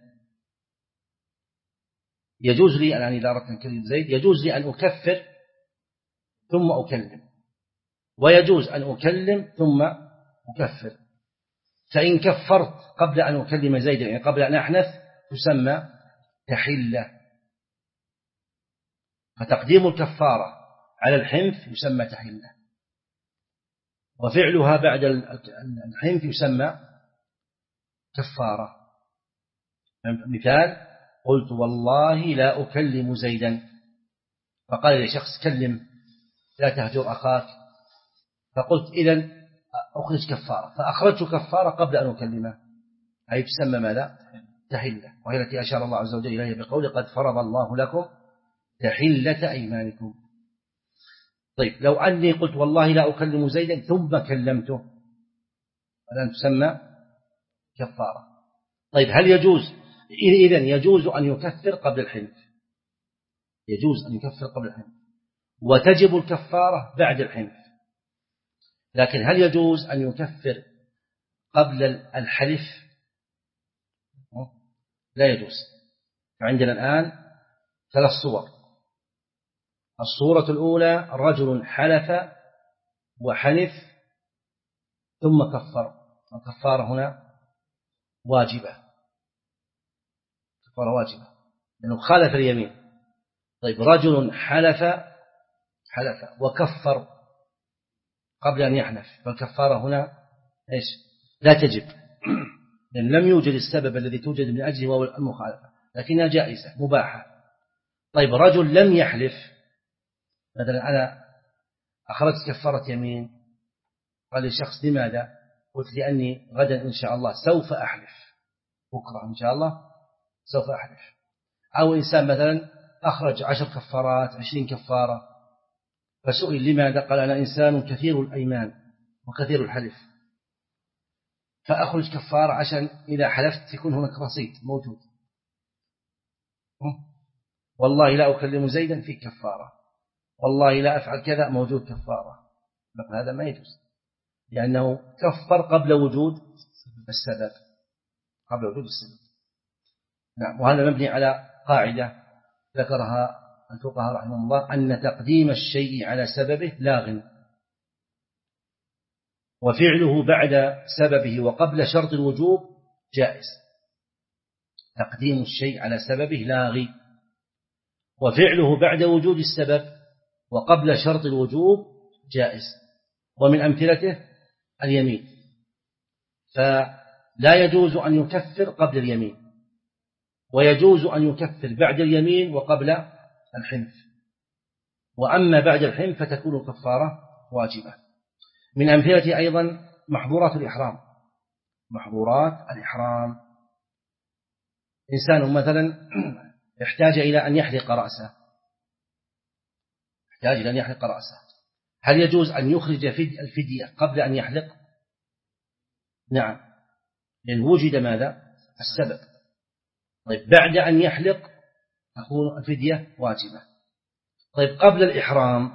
يجوز لي أن إذا أردت أن أكلم زيد يجوز لي أن أكفر ثم أكلم، ويجوز أن أكلم ثم أكفر. فإن كفرت قبل أن أكلم زيدا، يعني قبل أن أحنث، تسمى تحلة. فتقديم الكفارة على الحنث يسمى تحلة، وفعلها بعد الحنث يسمى كفارة. مثال قلت والله لا أكلم زيدا، فقال لي شخص كلم لا تهجر أخاك، فقلت إذن أخرج كفارة، فأخرجت كفارة قبل أن أكلمه، أي تسمى ماذا؟ تحلة، وهي التي أشار الله عز وجل إليها بقوله قد فرض الله لكم تحلة أيمانكم. طيب لو أني قلت والله لا أكلم زيدا ثم كلمته، الآن تسمى كفارة. طيب هل يجوز؟ إذن يجوز أن يكفر قبل الحنث، يجوز أن يكفر قبل الحنث، وتجب الكفارة بعد الحنث. لكن هل يجوز أن يكفر قبل الحلف؟ لا يجوز. فعندنا الآن ثلاث صور. الصورة الأولى رجل حلف وحلف ثم كفر، الكفارة هنا واجبة، كفارة واجبة لأنه خالف اليمين. طيب رجل حلف حلف وكفر قبل أن يحلف، فالكفارة هنا إيش؟ لا تجب، لأن لم يوجد السبب الذي توجد من أجله وهو المخالفة، لكنها جائزة مباحة. طيب رجل لم يحلف، مثلا أنا أخرجت كفارة يمين، قال لي شخص لماذا؟ قلت لأني غدا إن شاء الله سوف أحلف، بكرة إن شاء الله سوف أحلف. أو إنسان مثلا أخرج عشر كفارات عشرين كفارة، فسئل لماذا؟ قال أنا إنسان كثير الأيمان وكثير الحلف، فأخرج كفارة عشان إذا حلفت يكون هناك رصيد موجود. والله لا أكلم زيدا في كفارة، والله لا أفعل كذا موجود كفارة. هذا ما يجوز، لأنه كفر قبل وجود السبب، قبل وجود السبب. نعم. وهذا مبني على قاعدة ذكرها الفقهاء رحمهم الله، أن تقديم الشيء على سببه لاغ، وفعله بعد سببه وقبل شرط الوجوب جائز. تقديم الشيء على سببه لاغي، وفعله بعد وجود السبب وقبل شرط الوجوب جائز. ومن أمثلته اليمين، فلا يجوز أن يكفر قبل اليمين، ويجوز أن يكفر بعد اليمين وقبل الحنث، وأما بعد الحنث فتكون الكفارة واجبة. من أمثلته أيضا محظورات الإحرام، محظورات الإحرام، إنسان مثلا يحتاج إلى أن يحلق رأسه، يحتاج إلى أن يحلق رأسه، هل يجوز أن يخرج الفدية قبل أن يحلق؟ نعم، لأن وجد ماذا؟ السبب. طيب بعد أن يحلق تكون الفدية واجبة. طيب قبل الإحرام،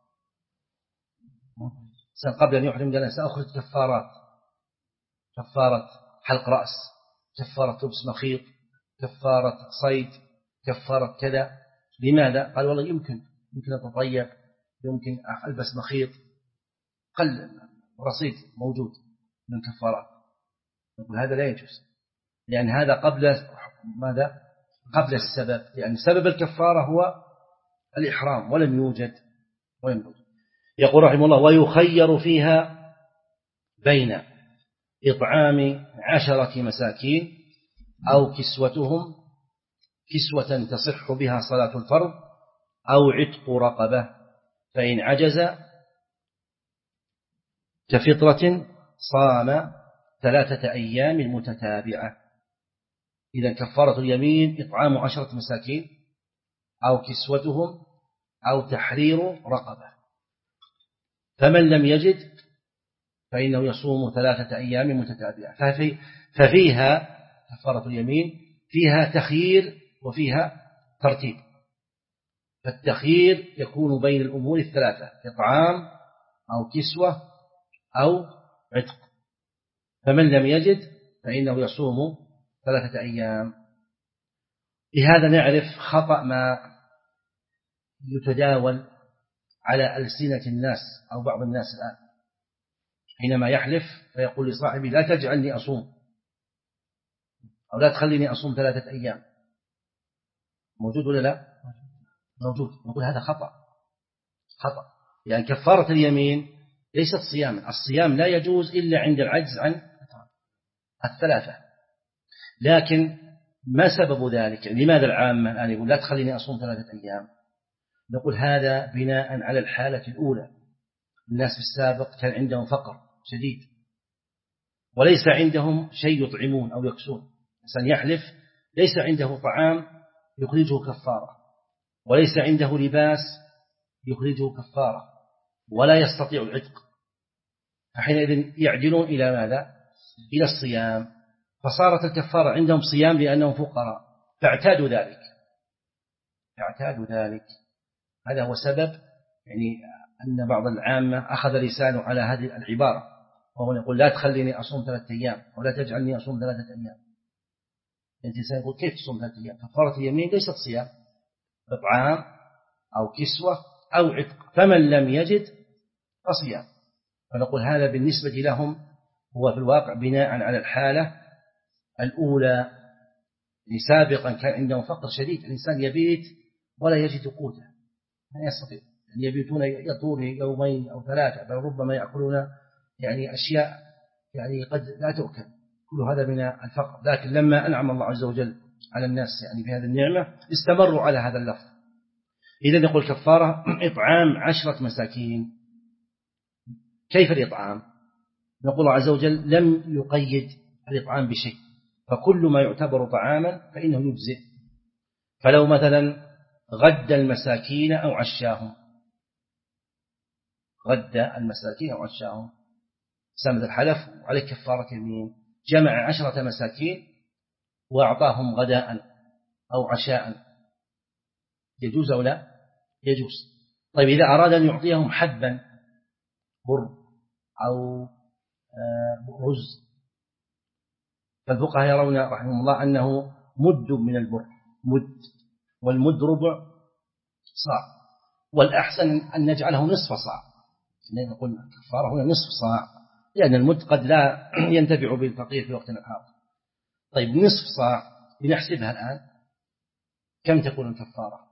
قبل أن يحرم قال سأخرج كفارات، كفارة حلق رأس، كفارة لبس مخيط، كفارة صيد، كفارة كذا. لماذا؟ قال والله يمكن يمكن أتطيب، يمكن ألبس مخيط، قل رصيد موجود من الكفارات. نقول هذا لا يجوز، لأن هذا قبل ماذا؟ قبل السبب، لأن سبب الكفارة هو الإحرام ولم يوجد ولم يوجد. يقول رحمه الله ويخير فيها بين إطعام عشرة مساكين أو كسوتهم كسوة تصح بها صلاة الفرض أو عتق رقبة، فإن عجز كفطرة صام ثلاثة أيام متتابعة. إذا كفارة اليمين إطعام عشرة مساكين أو كسوتهم أو تحرير رقبة، فمن لم يجد فإنه يصوم ثلاثة أيام متتابعة. ففي ففيها كفارة اليمين فيها تخيير وفيها ترتيب. فالتخيير يكون بين الأمور الثلاثة، إطعام أو كسوة أو عتق، فمن لم يجد فإنه يصوم ثلاثة أيام. بهذا نعرف خطأ ما يتداول على ألسنة الناس أو بعض الناس الآن، حينما يحلف فيقول لصاحبه لا تجعلني أصوم أو لا تخليني أصوم ثلاثة أيام. موجود ولا لا؟ موجود. نقول هذا خطأ، خطأ. يعني كفارة اليمين ليست صياما، الصيام لا يجوز إلا عند العجز عن الثلاثة. لكن ما سبب ذلك؟ لماذا العامة الآن يقول لا تخليني أصوم ثلاثة أيام؟ نقول هذا بناء على الحالة الأولى، الناس في السابق كان عندهم فقر شديد وليس عندهم شيء يطعمون أو يكسون، إنسان يحلف ليس عنده طعام يخرجه كفارة، وليس عنده لباس يخرجه كفارة، ولا يستطيع العتق، فحينئذ يعدلون إلى ماذا؟ إلى الصيام، فصارت الكفارة عندهم صيام لأنهم فقراء، فاعتادوا ذلك اعتادوا ذلك هذا هو سبب يعني أن بعض العامة أخذ لسانه على هذه العبارة، وهو يقول لا تخليني أصوم ثلاثة أيام ولا تجعلني أصوم ثلاثة أيام. الإنسان يقول كيف تصوم ثلاثة أيام؟ كفارة اليمين ليست صيام، إطعام أو كسوة أو عتق، فمن لم يجد فصيام. فنقول هذا بالنسبة لهم هو في الواقع بناء على الحالة الأولى، سابقا كان عندهم فقر شديد، الإنسان يبيت ولا يجد قوته، ما يستطيع، يعني يبيتون يطول يومين أو ثلاثة، بل ربما يأكلون يعني أشياء يعني قد لا تؤكل، كل هذا من الفقر. لكن لما أنعم الله عز وجل على الناس يعني بهذه النعمة استمروا على هذا اللفظ. إذن يقول كفارة إطعام عشرة مساكين. كيف الإطعام؟ نقول الله عز وجل لم يقيد الإطعام بشيء، فكل ما يعتبر طعاما فإنه يجزئ. فلو مثلا غد المساكين أو عشاهم، غد المساكين أو عشاهم سامد الحلف وعليه كفارة يمين، جمع عشرة مساكين وأعطاهم غداء أو عشاء، يجوز أو لا؟ يجوز. طيب إذا أراد أن يعطيهم حبا بر أو رز، فالفقهاء يرون رحمه الله أنه مد من البر، مد، والمد ربع صاع، والأحسن أن نجعله نصف صاع، نقول الكفارة هنا نصف صاع، لأن المد قد لا ينتفع بالفقير في وقتنا الحاضر. طيب نصف صاع لنحسبها الآن كم تكون الكفارة؟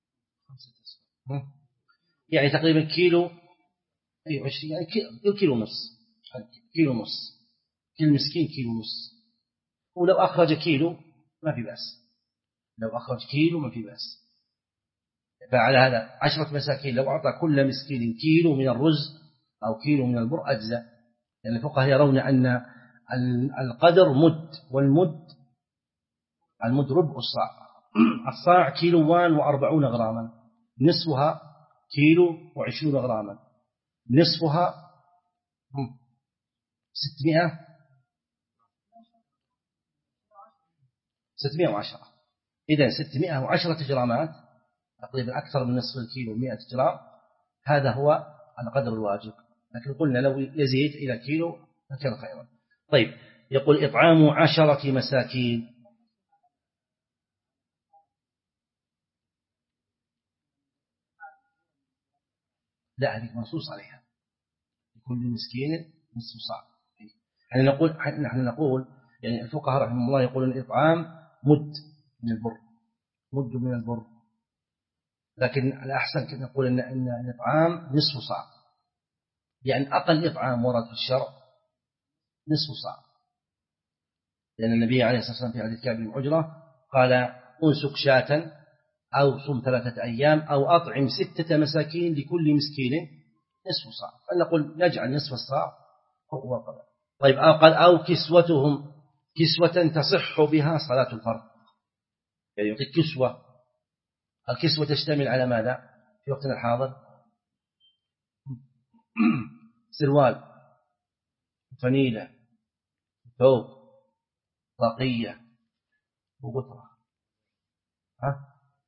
يعني تقريبا كيلو، أي عشرين، يعني كيلو نص، كيلو نص، كل مسكين كيلو نص. ولو أخرج كيلو ما في بأس، لو أخرج كيلو ما في بأس. فعلى هذا عشرة مساكين لو أعطى كل مسكين كيلو من الرز أو كيلو من البر أجزاء، لأن يعني الفقهاء يرون أن القدر مد، والمد المد ربع الصاع، الصاع كيلوان وأربعون غراما، نصفها كيلو وعشرون غراما، نصفها ستمائة ستمائة وعشرة، إذن ستمائة وعشرة جرامات تقريبا أكثر من نصف الكيلو مائة جرام، هذا هو القدر الواجب. لكن قلنا لو يزيد إلى كيلو فكان خيرا. طيب يقول إطعام عشرة مساكين، لا هذه منصوص عليها، لكل مسكين نصف صاع. يعني نقول نحن نقول يعني الفقهاء رحمه الله يقولون الإطعام مد من البر، مد من البر، لكن الأحسن كنا نقول إن إن الإطعام نصف صاع، يعني أقل إطعام ورد في الشرع نصف صاع، لأن النبي عليه الصلاة والسلام في حديث كعب بن عجرة قال أنسك شاة أو صم ثلاثة أيام أو أطعم ستة مساكين لكل مسكين نصف صاع، فنقول نجعل نصف الصاع هو القدر. طيب قال أو كسوتهم، كسوة تصح بها صلاة الفرض، يعني يعطيك كسوة، الكسوة تشتمل على ماذا في وقتنا الحاضر؟ سروال، فنيلة، ثوب، طاقية، وغطرة. ها؟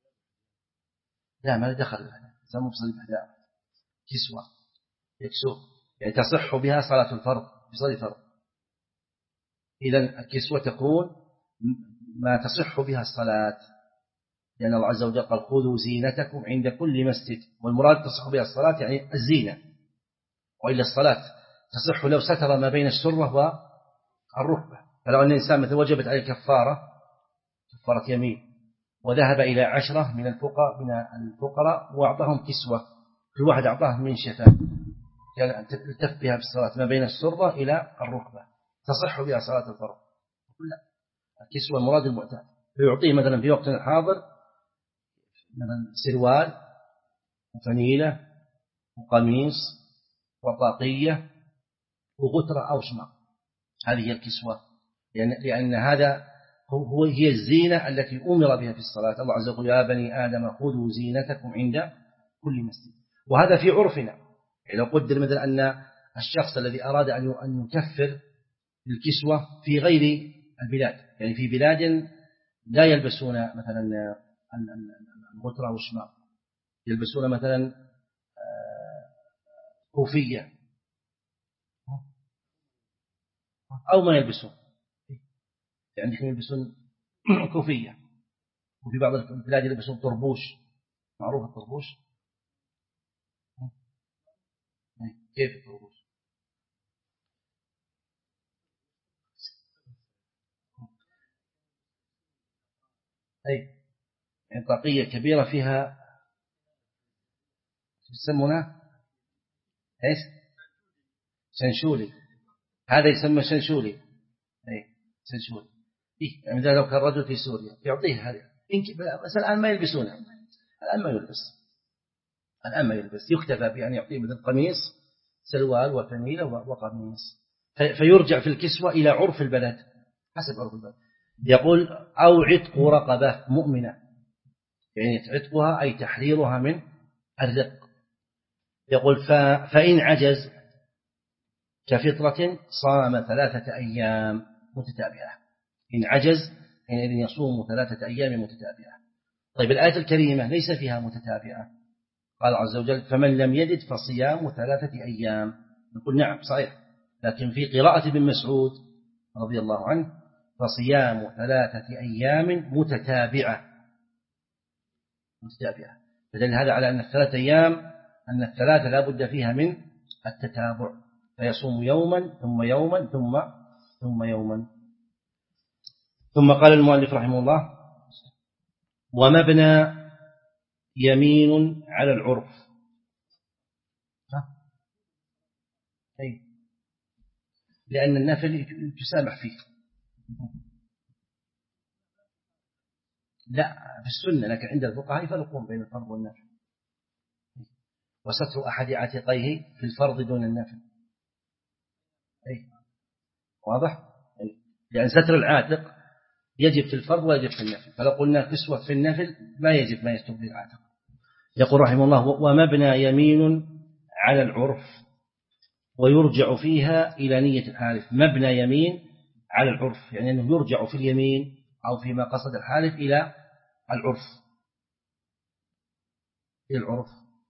لا ما دخل هذا، سموه بصليب أحداث، كسوة يكسوه، يعني تصح بها صلاة الفرض بصلاة الفرض. إذن الكسوة تكون ما تصح بها الصلاة، لأن الله عز وجل قال خذوا زينتكم عند كل مسجد، والمراد تصح بها الصلاة يعني الزينة، وإلا الصلاة تصح لو ستر ما بين السرة والركبة. فلو أن الإنسان مثل وجبت عليه كفارة، كفارة يمين، وذهب إلى عشرة من الفقراء من الفقراء وأعطاهم كسوة، كل واحد أعطاه من شفاه، يعني تلتف بها بالصلاة ما بين السرة إلى الركبة، تصح بها صلاة الفرض. لا، الكسوة المراد المعتاد، فيعطيه مثلا في وقتنا الحاضر مثلا سروال وفنيلة وقميص وطاقية وغترة أو شماغ. هذه هي الكسوة، لأن, لأن هذا هو هي الزينة التي أمر بها في الصلاة. الله عز وجل: يا بني آدم خذوا زينتكم عند كل مسجد. وهذا في عرفنا. يعني لو قدر مثلا أن الشخص الذي أراد أن يكفر الكسوة في غير البلاد، يعني في بلاد لا يلبسون مثلا الغترة والشماغ، يلبسون مثلا كوفية أو ما يلبسون، يعني يلبسون كوفية، وفي بعض البلاد يلبسون طربوش. معروف الطربوش؟ كيف الطربوش؟ أي يعني طاقية كبيرة فيها يسمونها ايش؟ شنشولي. هذا يسمى شنشولي. اي شنشولي. إيه؟ يعني لو كان رجل في سوريا يعطيه هذا، بس الآن ما يلبسونها. الآن ما يلبس الآن ما يلبس يكتفى بأن يعطيه مثل قميص، سلوال وفنيلة وقميص. فيرجع في الكسوة إلى عرف البلد، حسب عرف البلد. يقول: أو عتق رقبة مؤمنة، يعني عتقها أي تحريرها من الرق. يقول: فإن عجز كفطرة صام ثلاثة أيام متتابعة. إن عجز حينئذ يصوم ثلاثة أيام متتابعة. طيب الآية الكريمة ليس فيها متتابعة. قال عز وجل: فمن لم يجد فصيام ثلاثة أيام. نقول نعم صحيح، لكن في قراءة ابن مسعود رضي الله عنه: فصيام ثلاثة أيام متتابعة. متتابعة فدل هذا على أن الثلاثة أيام أن الثلاثة لا بد فيها من التتابع، فيصوم يوما ثم يوما ثم ثم يوما. ثم قال المؤلف رحمه الله: ومبنى يمين على العرف. أي لأن النفل تسامح فيه. لا في السنة، لكن عند الفقهاء يفرقون بين الفرض والنفل. وستر أحد عاتقيه في الفرض دون النفل. أي واضح؟ أي لأن ستر العاتق يجب في الفرض ويجب في النفل، فلو قلنا كسوة في النفل ما يجب ما يستر في العاتق. يقول رحمه الله: ومبنى يمين على العرف ويرجع فيها إلى نية الحالف. مبنى يمين على العرف يعني أنه يرجع في اليمين أو فيما قصد الحالف إلى العرف، إلى العرف،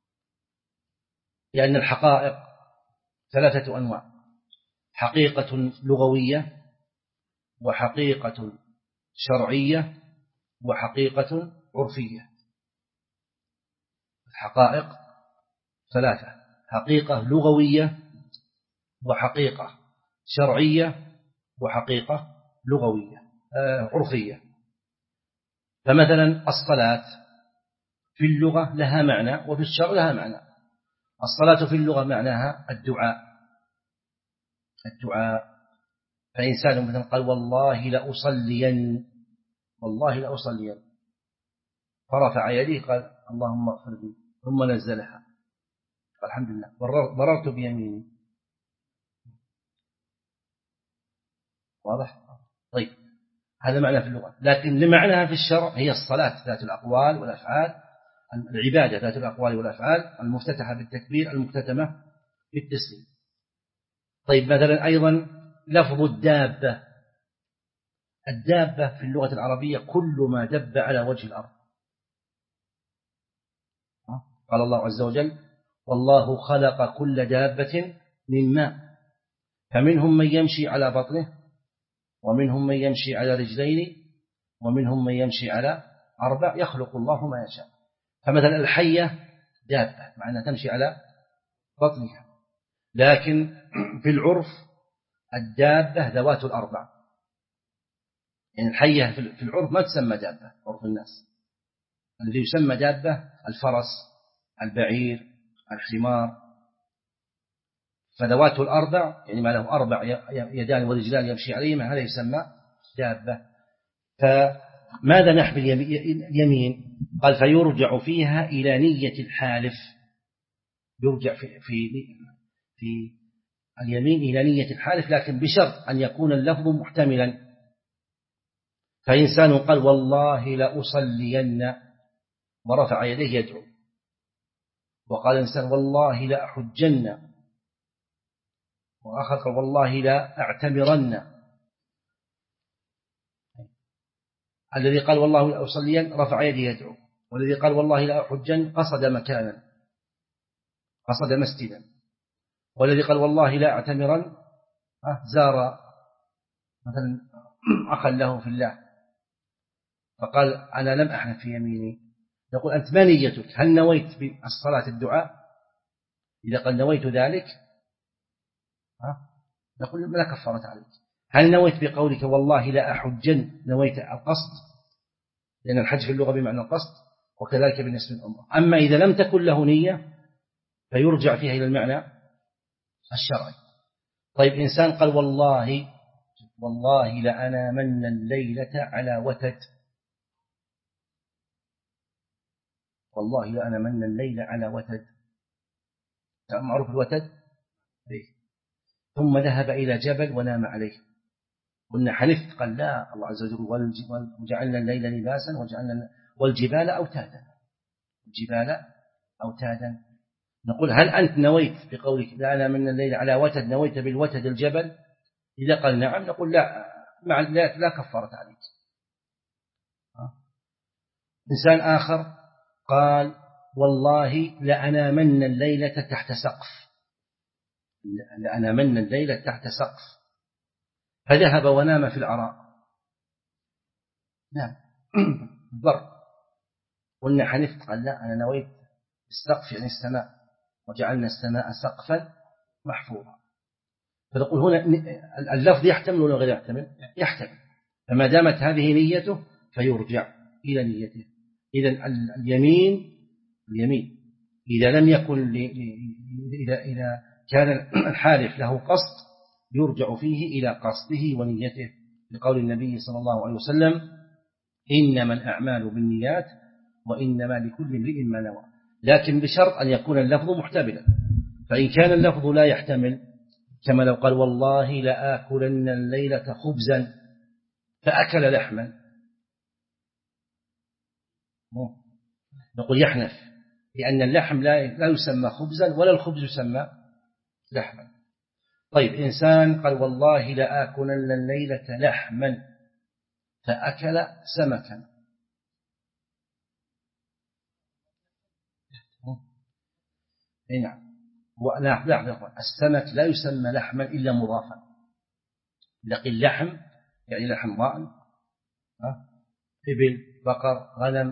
لأن الحقائق ثلاثة أنواع: حقيقة لغوية، وحقيقة شرعية، وحقيقة عرفية. الحقائق ثلاثة: حقيقة لغوية، وحقيقة شرعية، وحقيقة لغوية آه عرفية. فمثلا الصلاة في اللغة لها معنى وفي الشرع لها معنى. الصلاة في اللغة معناها الدعاء الدعاء فإنسان مثلا قال: والله لأصلين، والله لأصلين، فرفع يديه قال: اللهم اغفر لي، ثم نزلها قال: الحمد لله ضررت بيميني. واضح؟ طيب هذا معنى في اللغة، لكن لمعناها في الشرع هي الصلاة ذات الأقوال والأفعال، العبادة ذات الأقوال والأفعال، المفتتحة بالتكبير، المختتمة بالتسليم. طيب مثلا أيضا لفظ الدابة. الدابة في اللغة العربية كل ما دب على وجه الأرض. قال الله عز وجل: والله خلق كل دابة من ماء، فمنهم من يمشي على بطنه، ومنهم من يمشي على رجلين، ومنهم من يمشي على أربع، يخلق الله ما يشاء. فمثلا الحية دابة معناها تمشي على بطنها، لكن في العرف الدابة ذوات الأربع. يعني الحية في العرف ما تسمى دابة عرف الناس، الذي يسمى دابة الفرس، البعير، الحمار. فذوات الأربع يعني ما له أربع يدان ورجلان يمشي عليهما هذا يسمى دابة. فماذا نحمل اليمين؟ قال: فيرجع فيها إلى نية الحالف. يرجع في, في في اليمين إلى نية الحالف، لكن بشرط أن يكون اللفظ محتملا. فإنسان قال والله لأصلين ورفع يديه يدعو، وقال إنسان والله لأحجن، وآخر قال والله لأعتمرن. الذي قال والله لأصلين رفع يديه يدعو، والذي قال والله لأحجن قصد مكانا، قصد مسجدا، والذي قال والله لأعتمرن زار مثلا أخا له في الله فقال أنا لم أحنث في يميني. نقول أنت ما نيتك؟ هل نويت بالصلاة الدعاء؟ إذا قال نويت ذلك نقول لا كفارة عليك. هل نويت بقولك والله لا أحجن نويت القصد؟ لأن الحج في اللغة بمعنى القصد، وكذلك بالنسبة للأمر. أما إذا لم تكن له نية فيرجع فيها إلى المعنى الشرعي. طيب إنسان قال والله والله لأنامن الليلة على وتد، والله لأنامن الليلة على وتد، معروف الوتد، ثم ذهب إلى جبل ونام عليه. قلنا حنثت؟ قال لا، الله عز وجل وجعلنا الليل لباسا وجعلنا والجبال أوتادا، الجبال أوتادا. نقول هل أنت نويت بقولك لا أنامن الليل على وتد نويت بالوتد الجبل؟ إذا قال نعم نقول لا مع لا, لا كفارة عليك. إنسان آخر قال والله لأنامن الليلة تحت سقف، لأنامن الليلة تحت سقف، فذهب ونام في العراء. نعم بر. قلنا حنفت؟ قال لا، أنا نويت السقف يعني السماء، وجعلنا السماء سقفا محفوظا. فنقول هنا اللفظ يحتمل ولا غير يحتمل؟ يحتمل. فما دامت هذه نيته فيرجع إلى نيته. إذن اليمين اليمين إذا لم يكن إذا إذا كان الحالف له قصد يرجع فيه إلى قصده ونيته، لقول النبي صلى الله عليه وسلم إنما الأعمال بالنيات وإنما لكل امرئ ما نوى، لكن بشرط أن يكون اللفظ محتملا. فإن كان اللفظ لا يحتمل، كما لو قال والله لآكلن الليلة خبزا فأكل لحما، نقول يحنث، لأن اللحم لا يسمى خبزا ولا الخبز يسمى لحما. طيب إنسان قال والله لآكلن الليلة لحما فأكل سمكا، نعم لا لا السمك لا يسمى لحما إلا مضافا. إذا قيل لحم يعني لحم ضأن، إبل، بقر، غنم.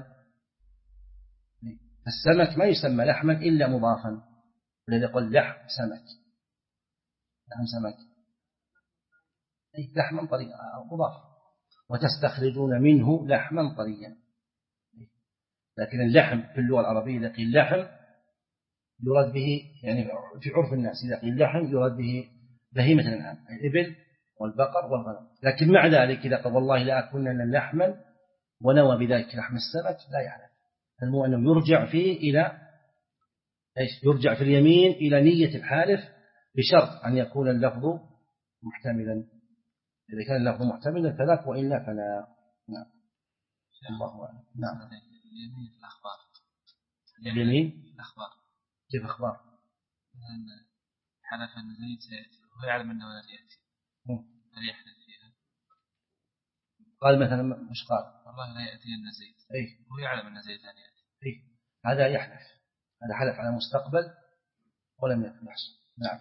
السمك ما يسمى لحما إلا مضافا، الذي يقول لحم سمك، لحم سمك أي لحما طريا مضاف، وتستخرجون منه لحما طريا. لكن اللحم في اللغة العربية إذا قيل لحم يراد به يعني في عرف الناس إذا قيل لحم يراد به بهيمة الأنعام، الإبل والبقر والغنم. لكن مع ذلك إذا قال والله لا أكلن لحما ونوى بذلك لحم السمك لا يعلم. المهم أنه يرجع فيه إلى إيش؟ يرجع في اليمين إلى نية الحالف بشرط أن يكون اللفظ محتملا. إذا كان اللفظ محتملا فذاك، وإلا فلا. نعم الله أعلم. نعم اليمين في الأخبار، اليمين في الأخبار كيف أخبار؟ حلف أن زيد سيأتي وهو يعلم أنه لا يأتي، هل يحلف فيها؟ قال مثلا مش قال والله لا يأتي أن زيد، أي وهو يعلم أن زيد لا يأتي، أي هذا يحلف، هذا حلف على مستقبل ولم يحصل. نعم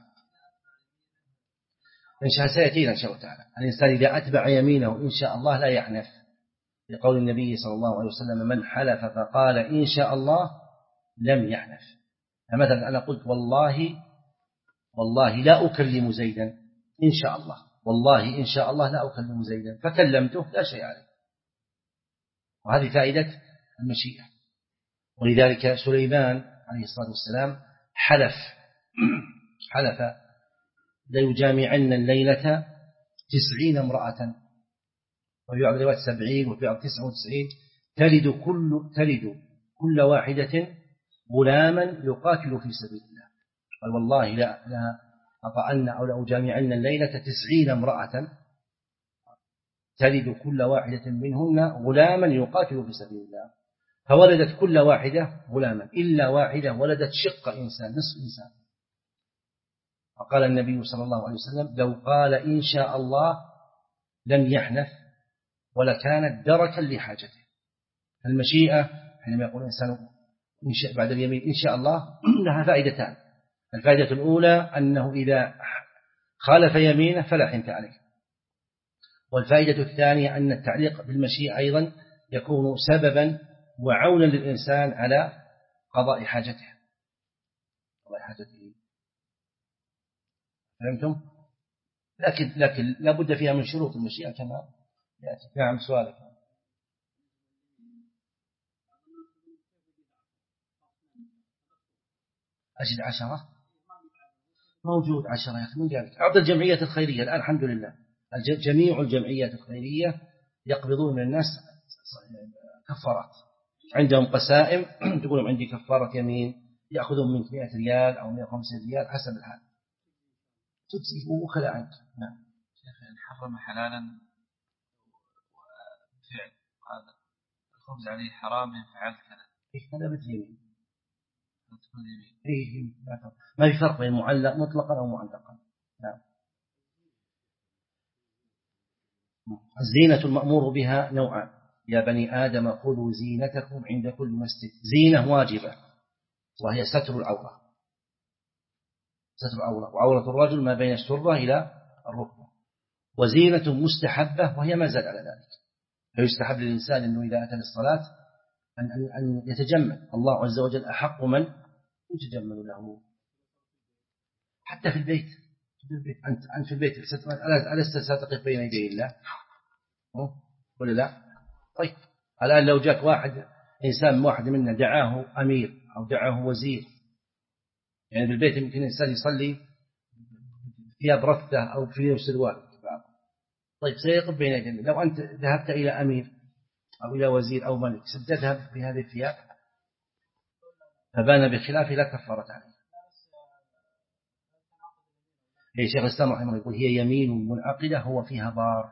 إن شاء سيأتينا إن شاء الله تعالى. الإنسان إذا أتبع يمينه إن شاء الله لا يحنث، لقول النبي صلى الله عليه وسلم من حلف فقال إن شاء الله لم يحنث. فمثلا أنا قلت والله والله لا أكلم زيدا إن شاء الله، والله إن شاء الله لا أكلم زيدا، فكلمته لا شيء عليه، وهذه فائدة المشيئة. ولذلك سليمان عليه الصلاة والسلام حلف حلف ليجامعن الليلة تسعين امرأة، وفي بعض الروايات سبعين، وفي بعض تسعة وتسعين، تلد كل تلد كل واحدة غلاما يقاتل في سبيل الله. قال والله لا لا أطأن أو لأجامعن الليلة تسعين امرأة تلد كل واحدة منهن غلاما يقاتل في سبيل الله، فولدت كل واحدة غلاما إلا واحدة ولدت شق إنسان، نصف إنسان. فقال النبي صلى الله عليه وسلم لو قال إن شاء الله لم يحنث ولكانت دركا لحاجته. المشيئة حينما يقول الإنسان بعد اليمين إن شاء الله لها فائدتان. الفائدة الأولى أنه إذا خالف يمينه فلا حنث عليه، والفائدة الثانية أن التعليق بالمشيئة أيضا يكون سببا وعونا للإنسان على قضاء حاجته قضاء حاجته فهمتم؟ لكن لكن لا بد فيها من شروط المشيئة كما يأتي. نعم سؤالك. أجد عشرة موجود عشرة يا أخي من قالك أعطي الجمعية الخيرية الآن الحمد لله جميع الجمعيات الخيرية يقبضون من الناس كفارات، عندهم قسائم تقولون عندي كفارة يمين يأخذون منك مئة ريال أو مئة وخمسين ريال حسب الحال تجزي وكلا عنك. نعم شيخ إن حرم حلالا وفعل هذا الخبز عليه حرام إن فعلت كذا هذا مثل يمين إيه ما في فرق بين معلق مطلقا أو معلقا. نعم. الزينة المأمور بها نوعان يا بني آدم خذوا زينتكم عند كل مسجد. زينة واجبة وهي ستر العورة ستر العورة وعورة الرجل ما بين السرة إلى الركبة، وزينة مستحبة وهي ما زاد على ذلك. فيستحب للإنسان أنه إذا أتى للصلاة أن أن يتجمل، الله عز وجل أحق من يتجمل له حتى في البيت. في البيت أنت أنت في البيت ألست ستقف بين يدي الله ولا لا؟ طيب الآن لو جاك واحد إنسان واحد منا دعاه أمير أو دعاه وزير، يعني في البيت يمكن الإنسان يصلي ثياب رثة أو في سروال، طيب سيقف بين يدي الله. لو أنت ذهبت إلى أمير أو إلى وزير أو ملك ستذهب بهذه الثياب فبان بخلاف لا كفارة عليه. إيه شيخ الإسلام رحمه الله يقول هي يمين منعقدة هو فيها ضار.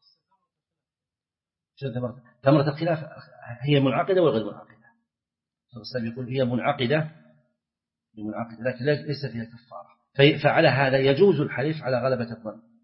ثمرة الخلاف هي منعقدة وغير منعقدة. شيخ الإسلام يقول هي منعقدة منعقدة لكن ليس فيها كفارة. فعلى هذا يجوز الحلف على غلبة الظن.